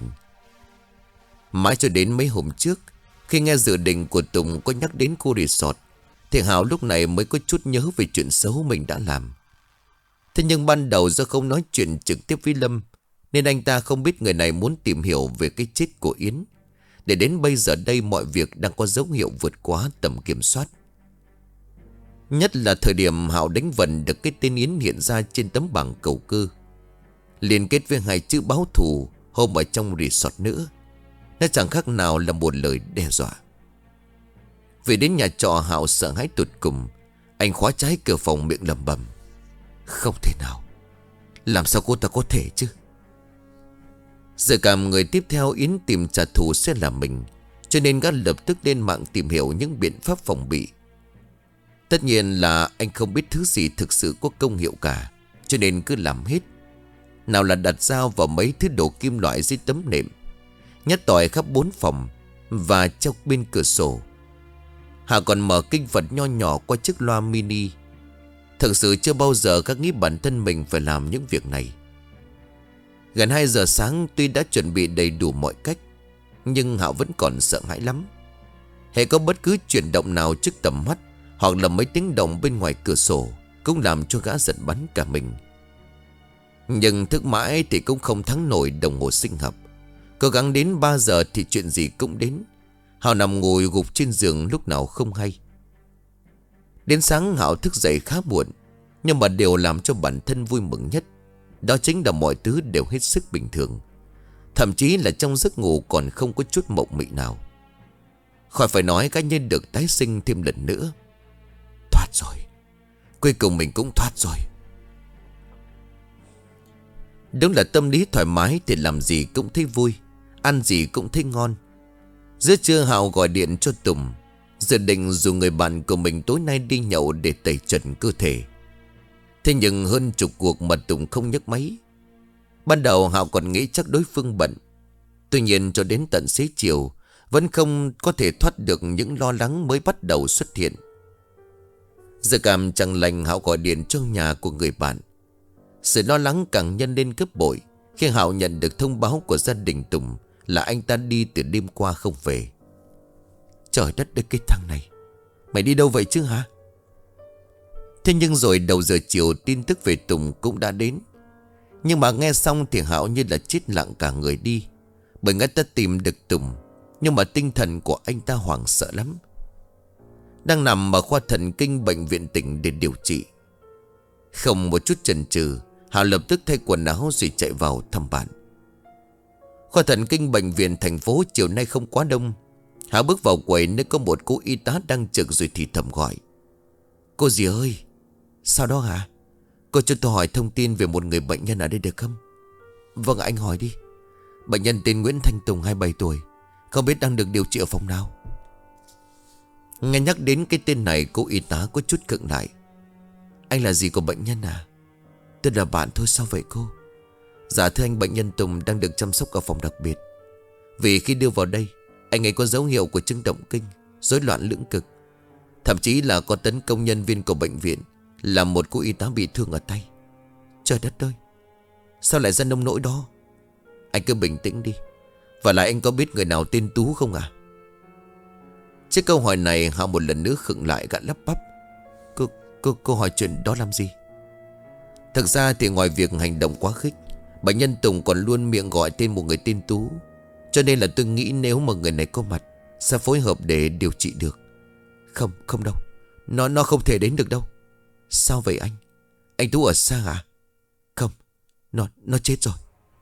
Mãi cho đến mấy hôm trước, khi nghe dự định của Tùng có nhắc đến khu resort, thì Hảo lúc này mới có chút nhớ về chuyện xấu mình đã làm. Thế nhưng ban đầu do không nói chuyện trực tiếp với Lâm, nên anh ta không biết người này muốn tìm hiểu về cái chết của Yến. Để đến bây giờ đây mọi việc đang có dấu hiệu vượt quá tầm kiểm soát. Nhất là thời điểm Hảo đánh vần được cái tên Yến hiện ra trên tấm bảng cầu cơ, liên kết với hai chữ báo thù hôm ở trong resort nữa. Nó chẳng khác nào là một lời đe dọa. Về đến nhà trọ, Hảo sợ hãi tụt cùng. Anh khóa trái cửa phòng, miệng lẩm bẩm: không thể nào, làm sao cô ta có thể chứ? Giờ cảm người tiếp theo Yến tìm trả thù sẽ là mình, cho nên gã lập tức lên mạng tìm hiểu những biện pháp phòng bị. Tất nhiên là anh không biết thứ gì thực sự có công hiệu cả, cho nên cứ làm hết. Nào là đặt dao vào mấy thứ đồ kim loại dưới tấm nệm, nhát tỏi khắp 4 phòng và treo bên cửa sổ. Hà còn mở kinh Phật nho nhỏ qua chiếc loa mini. Thực sự chưa bao giờ các nghĩ bản thân mình phải làm những việc này. Gần 2 giờ sáng, tuy đã chuẩn bị đầy đủ mọi cách, nhưng Hảo vẫn còn sợ hãi lắm. Hễ có bất cứ chuyển động nào trước tầm mắt, hoặc là mấy tiếng động bên ngoài cửa sổ, cũng làm cho gã giận bắn cả mình. Nhưng thức mãi thì cũng không thắng nổi đồng hồ sinh học. Cố gắng đến 3 giờ thì chuyện gì cũng đến. Hảo nằm ngồi gục trên giường lúc nào không hay. Đến sáng Hảo thức dậy khá muộn, nhưng mà điều làm cho bản thân vui mừng nhất, đó chính là mọi thứ đều hết sức bình thường. Thậm chí là trong giấc ngủ còn không có chút mộng mị nào. Khỏi phải nói, cá nhân được tái sinh thêm lần nữa. Thoát rồi, cuối cùng mình cũng thoát rồi. Đúng là tâm lý thoải mái thì làm gì cũng thấy vui, ăn gì cũng thấy ngon. Giữa trưa Hảo gọi điện cho Tùng, dự định dù người bạn của mình tối nay đi nhậu để tẩy trần cơ thể. Thế nhưng hơn chục cuộc mà Tùng không nhấc máy. Ban đầu Hảo còn nghĩ chắc đối phương bận. Tuy nhiên cho đến tận xế chiều vẫn không có thể thoát được những lo lắng mới bắt đầu xuất hiện. Giờ cảm chẳng lành, Hảo gọi điện cho nhà của người bạn. Sự lo lắng càng nhân lên gấp bội khi Hảo nhận được thông báo của gia đình Tùng là anh ta đi từ đêm qua không về. Trời đất ơi, cái thằng này, mày đi đâu vậy chứ hả? Thế nhưng rồi đầu giờ chiều tin tức về Tùng cũng đã đến. Nhưng mà nghe xong thì Hảo như là chết lặng cả người đi. Bởi người ta tìm được Tùng, nhưng mà tinh thần của anh ta hoảng sợ lắm. Đang nằm ở khoa thần kinh bệnh viện tỉnh để điều trị. Không một chút chần chừ, Hảo lập tức thay quần áo rồi chạy vào thăm bạn. Khoa thần kinh bệnh viện thành phố chiều nay không quá đông. Hảo bước vào quầy nơi có một cô y tá đang trực rồi thì thầm gọi: cô dì ơi. Sao đó hả? Cô cho tôi hỏi thông tin về một người bệnh nhân ở đây được không? Vâng, anh hỏi đi. Bệnh nhân tên Nguyễn Thanh Tùng, 27 tuổi, không biết đang được điều trị ở phòng nào. Nghe nhắc đến cái tên này, cô y tá có chút khựng lại. Anh là gì của bệnh nhân à? Tôi là bạn thôi, sao vậy cô? Dạ thưa anh, bệnh nhân Tùng đang được chăm sóc ở phòng đặc biệt. Vì khi đưa vào đây, anh ấy có dấu hiệu của chứng động kinh, rối loạn lưỡng cực. Thậm chí là có tấn công nhân viên của bệnh viện, làm một cô y tá bị thương ở tay. Trời đất ơi, sao lại ra nông nỗi đó? Anh cứ bình tĩnh đi. Và lại anh có biết người nào tên Tú không à? Trước câu hỏi này, Hảo một lần nữa khựng lại, gã lắp bắp. Cô hỏi chuyện đó làm gì? Thực ra thì ngoài việc hành động quá khích, bệnh nhân Tùng còn luôn miệng gọi tên một người tên Tú. Cho nên là tôi nghĩ nếu mà người này có mặt sẽ phối hợp để điều trị được. Không đâu, nó không thể đến được đâu. Sao vậy anh? Anh Tú ở xa à? Không, nó chết rồi.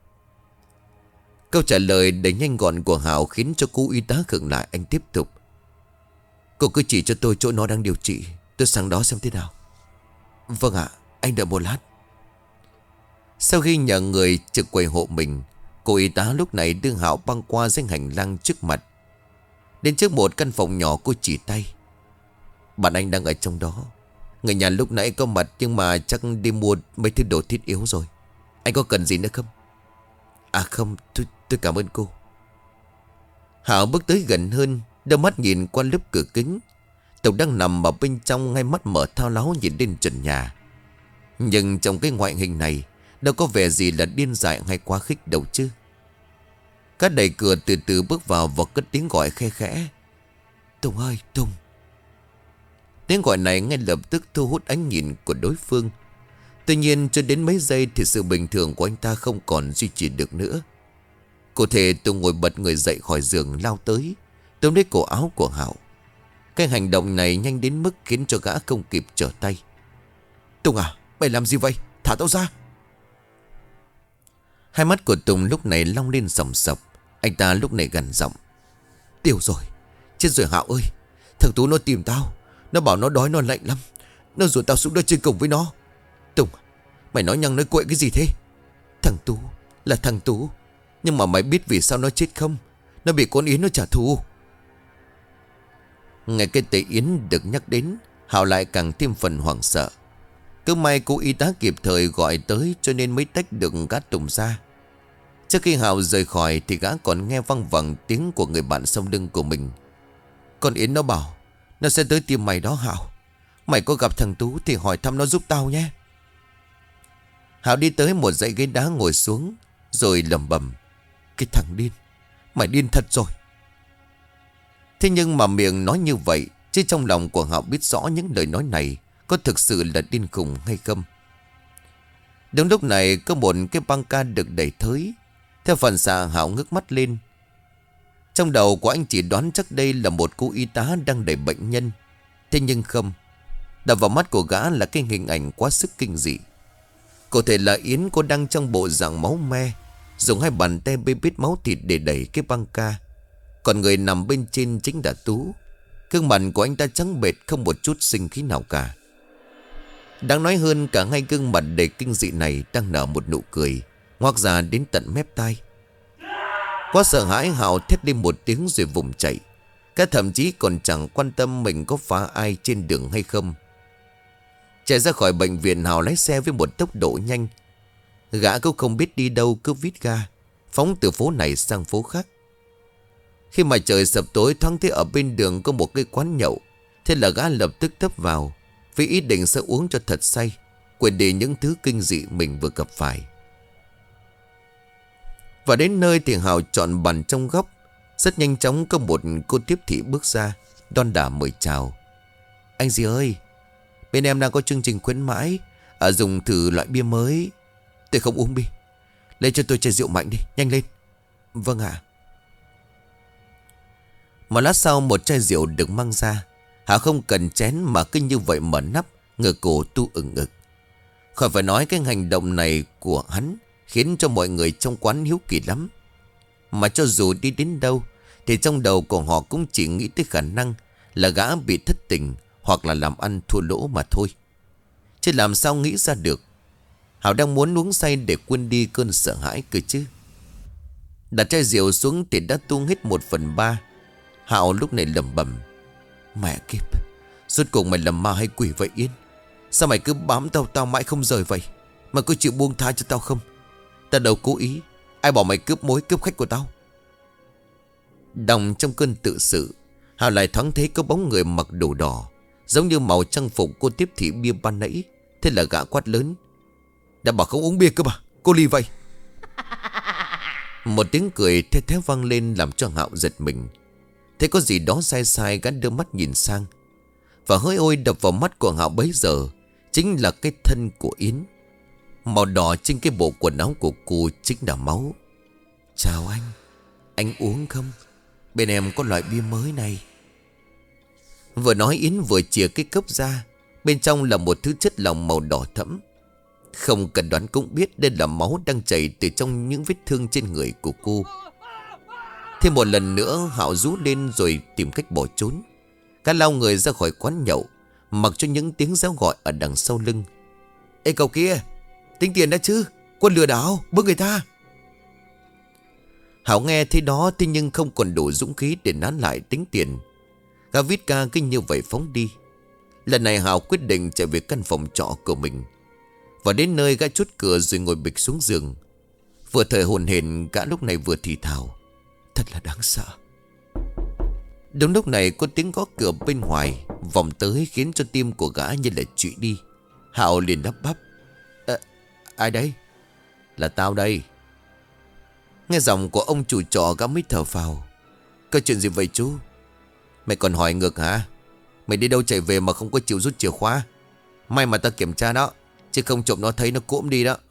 Câu trả lời đầy nhanh gọn của Hảo khiến cho cô y tá khựng lại. Anh tiếp tục: cô cứ chỉ cho tôi chỗ nó đang điều trị, tôi sang đó xem thế nào. Vâng ạ, anh đợi một lát. Sau khi nhờ người trực quầy hộ mình, cô y tá lúc này đưa Hảo băng qua dãy hành lang trước mặt. Đến trước một căn phòng nhỏ, cô chỉ tay. Bạn anh đang ở trong đó. Người nhà lúc nãy có mặt nhưng mà chắc đi mua mấy thứ đồ thiết yếu rồi. Anh có cần gì nữa không? À không, tôi cảm ơn cô. Hảo bước tới gần hơn, đôi mắt nhìn qua lớp cửa kính. Tùng đang nằm ở bên trong, ngay mắt mở thao láo nhìn lên trần nhà. Nhưng trong cái ngoại hình này đâu có vẻ gì là điên dại hay quá khích đâu chứ. Các đẩy cửa từ từ bước vào và cất tiếng gọi khe khẽ. Tùng ơi, Tùng. Tiếng gọi này ngay lập tức thu hút ánh nhìn của đối phương. Tuy nhiên cho đến mấy giây thì sự bình thường của anh ta không còn duy trì được nữa. Cụ thể Tùng ngồi bật người dậy khỏi giường, lao tới túm lấy cổ áo của Hảo. Cái hành động này nhanh đến mức khiến cho gã không kịp trở tay. Tùng à, mày làm gì vậy? Thả tao ra. Hai mắt của Tùng lúc này long lên sòng sọc. Anh ta lúc này gằn giọng. Tiêu rồi, chết rồi Hảo ơi. Thằng Tú nó tìm tao. Nó bảo nó đói, nó lạnh lắm. Nó rủ tao xuống đó trên cổng với nó. Tùng, mày nói nhăng nói cuội cái gì thế? Thằng Tú là thằng Tú. Nhưng mà mày biết vì sao nó chết không? Nó bị con Yến nó trả thù. Nghe cái tên Yến được nhắc đến, Hảo lại càng thêm phần hoảng sợ. Cứ may cô y tá kịp thời gọi tới cho nên mới tách được gã Tùng ra. Trước khi Hảo rời khỏi thì gã còn nghe văng vẳng tiếng của người bạn sau lưng của mình. Con Yến nó bảo nó sẽ tới tìm mày đó Hảo. Mày có gặp thằng Tú thì hỏi thăm nó giúp tao nhé. Hảo đi tới một dãy ghế đá ngồi xuống, rồi lẩm bẩm. Cái thằng điên, mày điên thật rồi. Thế nhưng mà miệng nói như vậy, chứ trong lòng của Hảo biết rõ những lời nói này có thực sự là điên khùng hay không. Đúng lúc này có một cái băng ca được đẩy tới. Theo phản xạ Hảo ngước mắt lên. Trong đầu của anh chỉ đoán chắc đây là một cô y tá đang đẩy bệnh nhân. Thế nhưng không. Đập vào mắt của gã là cái hình ảnh quá sức kinh dị. Có thể là Yến cô đang trong bộ dạng máu me, dùng hai bàn tay bê bết máu thịt để đẩy cái băng ca. Còn người nằm bên trên chính là Tú. Gương mặt của anh ta trắng bệch, không một chút sinh khí nào cả. Đáng nói hơn, cả hai gương mặt đầy kinh dị này đang nở một nụ cười ngoác ra đến tận mép tai. Quá sợ hãi, Hảo thét lên một tiếng rồi vùng chạy. Cả thậm chí còn chẳng quan tâm mình có phá ai trên đường hay không. Chạy ra khỏi bệnh viện, Hảo lái xe với một tốc độ nhanh. Gã cũng không biết đi đâu, cứ vít ga phóng từ phố này sang phố khác. Khi mà trời sập tối, thoáng thấy ở bên đường có một cái quán nhậu. Thế là gã lập tức tấp vào, vì ý định sẽ uống cho thật say, quên đi những thứ kinh dị mình vừa gặp phải. Và đến nơi thì Hảo chọn bàn trong góc. Rất nhanh chóng có một cô tiếp thị bước ra, đon đả mời chào. Anh dì ơi, bên em đang có chương trình khuyến mãi, dùng thử loại bia mới. Tôi không uống bia, lấy cho tôi chai rượu mạnh đi, nhanh lên. Vâng ạ. Một lát sau một chai rượu được mang ra. Hảo không cần chén mà cứ như vậy mở nắp, ngửa cổ tu ừng ực. Khỏi phải nói cái hành động này của hắn khiến cho mọi người trong quán hiếu kỳ lắm. Mà cho dù đi đến đâu thì trong đầu của họ cũng chỉ nghĩ tới khả năng là gã bị thất tình hoặc là làm ăn thua lỗ mà thôi. Chứ làm sao nghĩ ra được. Hảo đang muốn uống say để quên đi cơn sợ hãi cơ chứ. Đặt chai rượu xuống thì đã tuôn hết 1/3. Hảo lúc này lẩm bẩm. Mẹ kiếp, rốt cuộc mày làm ma hay quỷ vậy Yên? Sao mày cứ bám tao mãi không rời vậy? Mày có chịu buông tha cho tao không? Tao đâu cố ý. Ai bảo mày cướp mối cướp khách của tao? Đồng trong cơn tự sự, Hảo lại thoáng thấy có bóng người mặc đồ đỏ, giống như màu trang phục cô tiếp thị bia ban nãy. Thế là gã quát lớn. Đã bảo không uống bia cơ mà, cô ly vậy. Một tiếng cười the thé vang lên làm cho Hảo giật mình. Thấy có gì đó sai sai, gã đưa mắt nhìn sang. Và hỡi ôi, đập vào mắt của Hảo bấy giờ chính là cái thân của Yến. Màu đỏ trên cái bộ quần áo của cô chính là máu. Chào anh uống không? Bên em có loại bia mới này. Vừa nói Yến vừa chìa cái cốc ra. Bên trong là một thứ chất lỏng màu đỏ thẫm. Không cần đoán cũng biết đây là máu đang chảy từ trong những vết thương trên người của cô. Thêm một lần nữa Hảo rú lên rồi tìm cách bỏ trốn. Cả lao người ra khỏi quán nhậu, mặc cho những tiếng réo gọi ở đằng sau lưng Ê cậu kia, tính tiền đã chứ, quân lừa đảo, bức người ta. Hảo nghe thế đó, thế nhưng không còn đủ dũng khí để nán lại tính tiền. Gã vít ca kinh như vậy phóng đi. Lần này Hảo quyết định chạy về căn phòng trọ của mình. Và đến nơi gã chốt cửa rồi ngồi bịch xuống giường. Vừa thời hồn hển, gã lúc này vừa thì thào: thật là đáng sợ. Đúng lúc này có tiếng gõ cửa bên ngoài vòng tới, khiến cho tim của gã như là trụy đi. Hảo liền đáp bắp: ai đấy? Là tao đây. Nghe giọng của ông chủ trọ, gã mới thở phào: có chuyện gì vậy chú? Mày còn hỏi ngược hả? Mày đi đâu chạy về mà không có chịu rút chìa khóa? May mà ta kiểm tra đó, chứ không trộm nó thấy nó cỗm đi đó.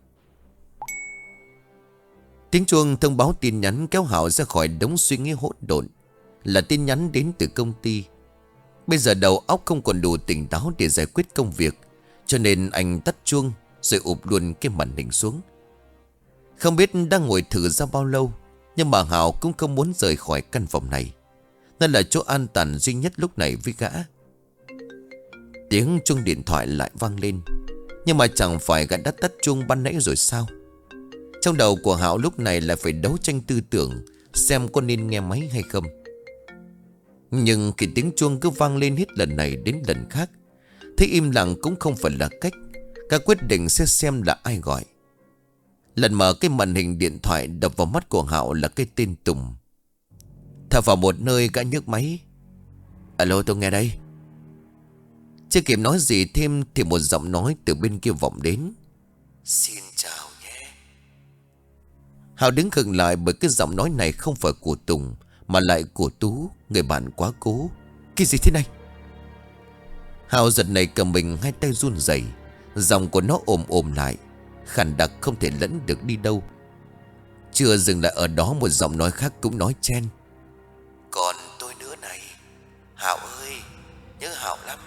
Tiếng chuông thông báo tin nhắn kéo Hảo ra khỏi đống suy nghĩ hỗn độn. Là tin nhắn đến từ công ty. Bây giờ đầu óc không còn đủ tỉnh táo để giải quyết công việc, cho nên anh tắt chuông rồi ụp luôn cái màn hình xuống. Không biết đang ngồi thử ra bao lâu, nhưng mà Hảo cũng không muốn rời khỏi căn phòng này.นั่นlà chỗ an toàn duy nhất lúc này với gã. Tiếng chuông điện thoại lại vang lên. Nhưng mà chẳng phải gã đã tắt chuông ban nãy rồi sao? Trong đầu của Hảo lúc này là phải đấu tranh tư tưởng xem có nên nghe máy hay không. Nhưng khi tiếng chuông cứ vang lên hết lần này đến lần khác, thế im lặng cũng không phải là cách. Gã quyết định sẽ xem là ai gọi. Lần mở cái màn hình điện thoại, đập vào mắt của Hảo là cái tên Tùng. Thở vào một nơi, gã nhấc máy: alo, tôi nghe đây. Chưa kịp nói gì thêm thì một giọng nói từ bên kia vọng đến: xin chào nhé. Hảo đứng khựng lại bởi cái giọng nói này không phải của Tùng mà lại của Tú, người bạn quá cố. Cái gì thế này? Hảo giật nảy cầm mình, hai tay run rẩy. Giọng của nó ồm ồm lại, khàn đặc không thể lẫn được đi đâu. Chưa dừng lại ở đó, một giọng nói khác cũng nói chen: còn tôi nữa này, Hảo ơi, nhớ Hảo lắm.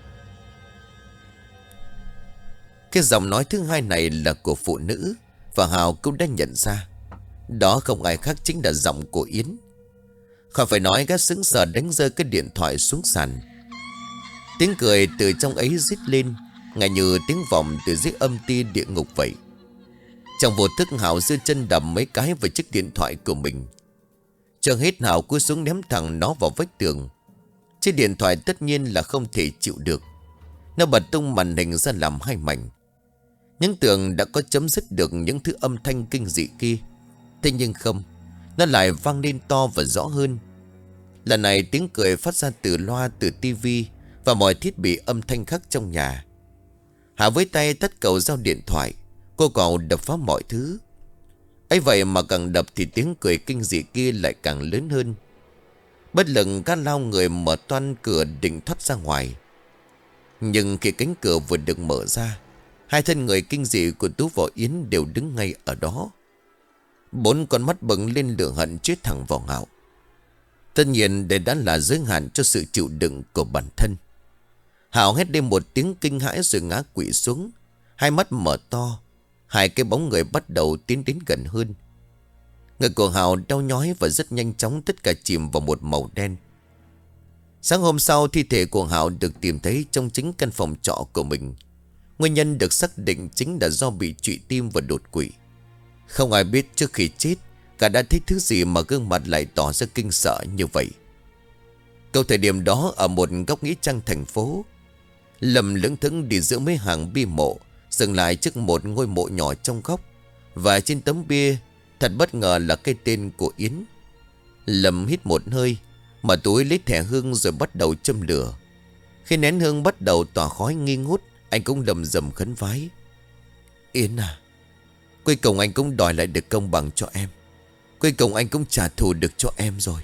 Cái giọng nói thứ hai này là của phụ nữ, và Hảo cũng đã nhận ra đó không ai khác chính là giọng của Yến. Khỏi phải nói, gã sững sờ đánh rơi cái điện thoại xuống sàn. Tiếng cười từ trong ấy rít lên, ngay như tiếng vọng từ dưới âm ti địa ngục vậy. Trong vô thức, Hảo giơ chân đập mấy cái vào chiếc điện thoại của mình. Chưa hết, Hảo cúi xuống ném thẳng nó vào vách tường. Chiếc điện thoại tất nhiên là không thể chịu được. Nó bật tung màn hình ra làm hai mảnh. Những tưởng đã có chấm dứt được những thứ âm thanh kinh dị kia. Thế nhưng không, nó lại vang lên to và rõ hơn. Lần này tiếng cười phát ra từ loa, từ tivi và mọi thiết bị âm thanh khác trong nhà. Hạ với tay tắt cầu giao điện thoại. Cô cậu đập phá mọi thứ. ấy vậy mà càng đập thì tiếng cười kinh dị kia lại càng lớn hơn. Bất lực gã lao người mở toang cửa định thoát ra ngoài. Nhưng khi cánh cửa vừa được mở ra, hai thân người kinh dị của Tú và Yến đều đứng ngay ở đó. Bốn con mắt bừng lên lửa hận chết thẳng vào Hảo. Tất nhiên đây đã là giới hạn cho sự chịu đựng của bản thân. Hảo hét lên một tiếng kinh hãi rồi ngã quỵ xuống, hai mắt mở to. Hai cái bóng người bắt đầu tiến đến gần hơn. Người của Hảo đau nhói và rất nhanh chóng tất cả chìm vào một màu đen. Sáng hôm sau, thi thể của Hảo được tìm thấy trong chính căn phòng trọ của mình. Nguyên nhân được xác định chính là do bị trụy tim và đột quỵ. Không ai biết trước khi chết cả đã thấy thứ gì mà gương mặt lại tỏ ra kinh sợ như vậy. Câu thời điểm đó, ở một góc nghĩa trang thành phố, Lâm lững thững đi giữa mấy hàng bia mộ, dừng lại trước một ngôi mộ nhỏ trong góc. Và trên tấm bia thật bất ngờ là cái tên của Yến. Lâm hít một hơi, mở túi lấy thẻ hương rồi bắt đầu châm lửa. Khi nén hương bắt đầu tỏa khói nghi ngút, anh cũng lầm rầm khấn vái: Yến à, cuối cùng anh cũng đòi lại được công bằng cho em. Cuối cùng anh cũng trả thù được cho em rồi.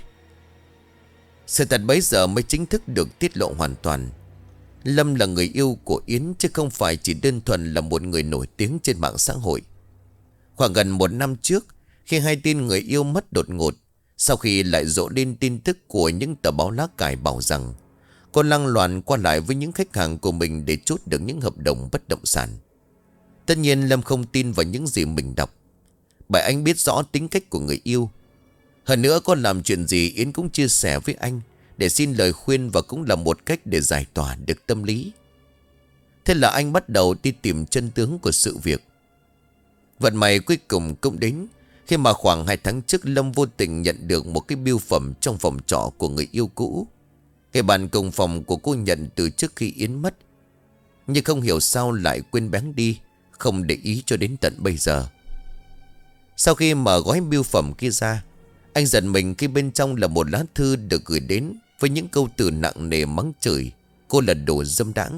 Sự thật bấy giờ mới chính thức được tiết lộ hoàn toàn. Lâm là người yêu của Yến, chứ không phải chỉ đơn thuần là một người nổi tiếng trên mạng xã hội. Khoảng gần một năm trước, khi hai tin người yêu mất đột ngột, sau khi lại rộ lên tin tức của những tờ báo lá cải bảo rằng cô lăng loàn qua lại với những khách hàng của mình để chốt được những hợp đồng bất động sản. Tất nhiên Lâm không tin vào những gì mình đọc, bởi anh biết rõ tính cách của người yêu. Hơn nữa, có làm chuyện gì Yến cũng chia sẻ với anh để xin lời khuyên, và cũng là một cách để giải tỏa được tâm lý. Thế là anh bắt đầu đi tìm chân tướng của sự việc. Vận may cuối cùng cũng đến, khi mà khoảng 2 tháng trước Lâm vô tình nhận được một cái bưu phẩm trong phòng trọ của người yêu cũ. Cái bàn cùng phòng của cô nhận từ trước khi Yến mất, nhưng không hiểu sao lại quên bén đi, không để ý cho đến tận bây giờ. Sau khi mở gói bưu phẩm kia ra, anh giật mình khi bên trong là một lá thư được gửi đến với những câu từ nặng nề mắng chửi cô là đồ dâm đãng.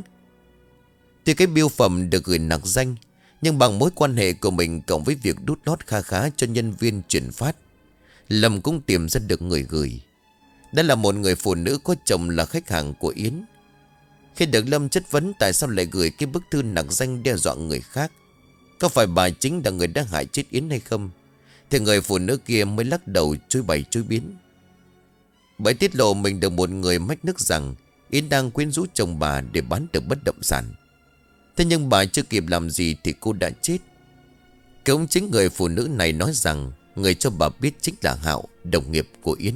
Tuy cái bưu phẩm được gửi nặc danh, nhưng bằng mối quan hệ của mình cộng với việc đút lót kha khá cho nhân viên chuyển phát, Lâm cũng tìm ra được người gửi. Đó là một người phụ nữ có chồng là khách hàng của Yến. Khi được Lâm chất vấn tại sao lại gửi cái bức thư nặc danh đe dọa người khác, có phải bà chính là người đã hại chết Yến hay không, thì người phụ nữ kia mới lắc đầu chối bày chối biến. Bởi tiết lộ mình được một người mách nước rằng Yến đang quyến rũ chồng bà để bán được bất động sản. Thế nhưng bà chưa kịp làm gì thì cô đã chết. Cũng chính người phụ nữ này nói rằng người cho bà biết chính là Hạo, đồng nghiệp của Yến.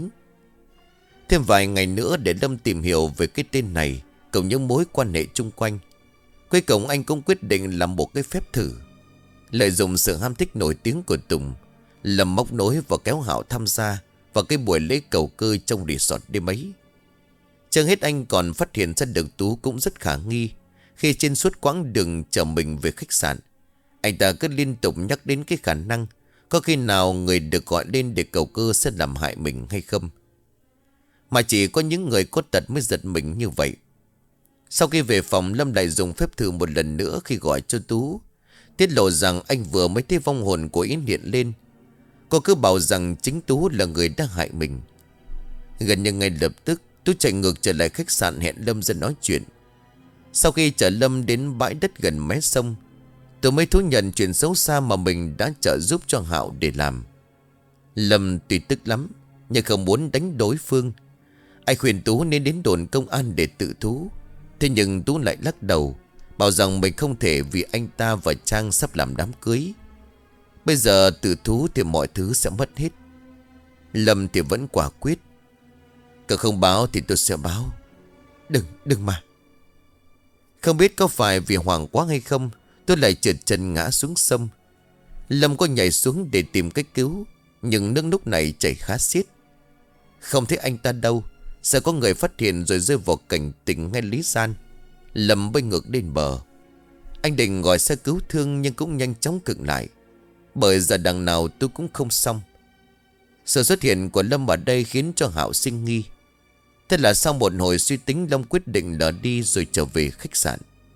Thêm vài ngày nữa để Lâm tìm hiểu về cái tên này cùng những mối quan hệ chung quanh. Cuối cùng anh cũng quyết định làm một cái phép thử. Lợi dụng sự ham thích nổi tiếng của Tùng, Lâm móc nối và kéo Hạo tham gia vào cái buổi lễ cầu cơ trong resort đêm ấy. Chưa hết anh còn phát hiện ra được Tú cũng rất khả nghi. Khi trên suốt quãng đường chở mình về khách sạn, anh ta cứ liên tục nhắc đến cái khả năng có khi nào người được gọi lên để cầu cơ sẽ làm hại mình hay không. Mà chỉ có những người có tật mới giật mình như vậy. Sau khi về phòng, Lâm lại dùng phép thử một lần nữa khi gọi cho Tú, tiết lộ rằng anh vừa mới thấy vong hồn của Yến hiện lên. Cô cứ bảo rằng chính Tú là người đã hại mình. Gần như ngay lập tức, Tú chạy ngược trở lại khách sạn hẹn Lâm ra nói chuyện. Sau khi chở Lâm đến bãi đất gần mé sông, Tú mới thú nhận chuyện xấu xa mà mình đã trợ giúp cho Hạo để làm. Lâm tuy tức lắm, nhưng không muốn đánh đối phương. Anh khuyên Tú nên đến đồn công an để tự thú. Thế nhưng Tú lại lắc đầu, bảo rằng mình không thể vì anh ta và Trang sắp làm đám cưới. Bây giờ tự thú thì mọi thứ sẽ mất hết. Lâm thì vẫn quả quyết. Cậu không báo thì tôi sẽ báo. Đừng mà. Không biết có phải vì hoảng quá hay không, tôi lại trượt chân ngã xuống sông. Lâm có nhảy xuống để tìm cách cứu, nhưng nước lúc này chảy khá xiết. Không thấy anh ta đâu, sợ có người phát hiện rồi rơi vào cảnh tình ngay lý gian. Lâm bơi ngược lên bờ. Anh định gọi xe cứu thương nhưng cũng nhanh chóng khựng lại, bởi giờ đằng nào tôi cũng không xong. Sự xuất hiện của Lâm ở đây khiến cho Hạo sinh nghi. Thế là sau một hồi suy tính, Lâm quyết định lờ đi rồi trở về khách sạn.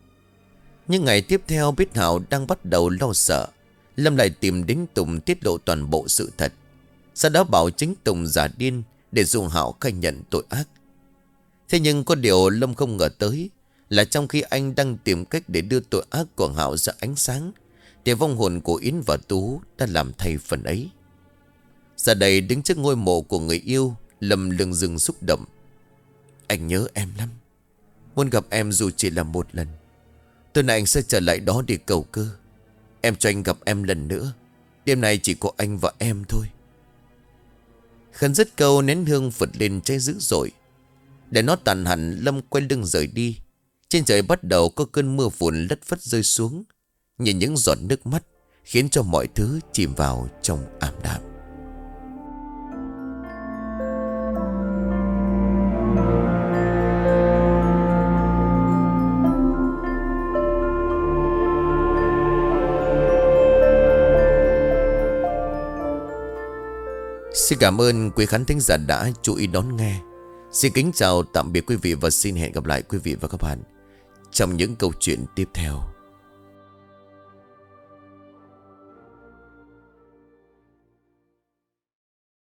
Nhưng ngày tiếp theo biết Hạo đang bắt đầu lo sợ, Lâm lại tìm đến Tùng tiết lộ toàn bộ sự thật. Sau đó bảo chính Tùng giả điên để dùng Hạo khai nhận tội ác. Thế nhưng có điều Lâm không ngờ tới là trong khi anh đang tìm cách để đưa tội ác của Hạo ra ánh sáng, thì vong hồn của Yến và Tú đã làm thay phần ấy. Giờ đây đứng trước ngôi mộ của người yêu, Lâm lưng dưng xúc động. Anh nhớ em lắm, muốn gặp em dù chỉ là một lần. Tối nay anh sẽ trở lại đó để cầu cơ. Em cho anh gặp em lần nữa. Đêm nay chỉ có anh và em thôi. Khấn dứt câu, nén hương phật lên cháy dữ dội. Để nó tàn hẳn, Lâm quay lưng rời đi. Trên trời bắt đầu có cơn mưa phùn lất phất rơi xuống, nhìn những giọt nước mắt khiến cho mọi thứ chìm vào trong ảm đạm. Xin cảm ơn quý khán thính giả đã chú ý đón nghe. Xin kính chào tạm biệt quý vị và xin hẹn gặp lại quý vị và các bạn trong những câu chuyện tiếp theo.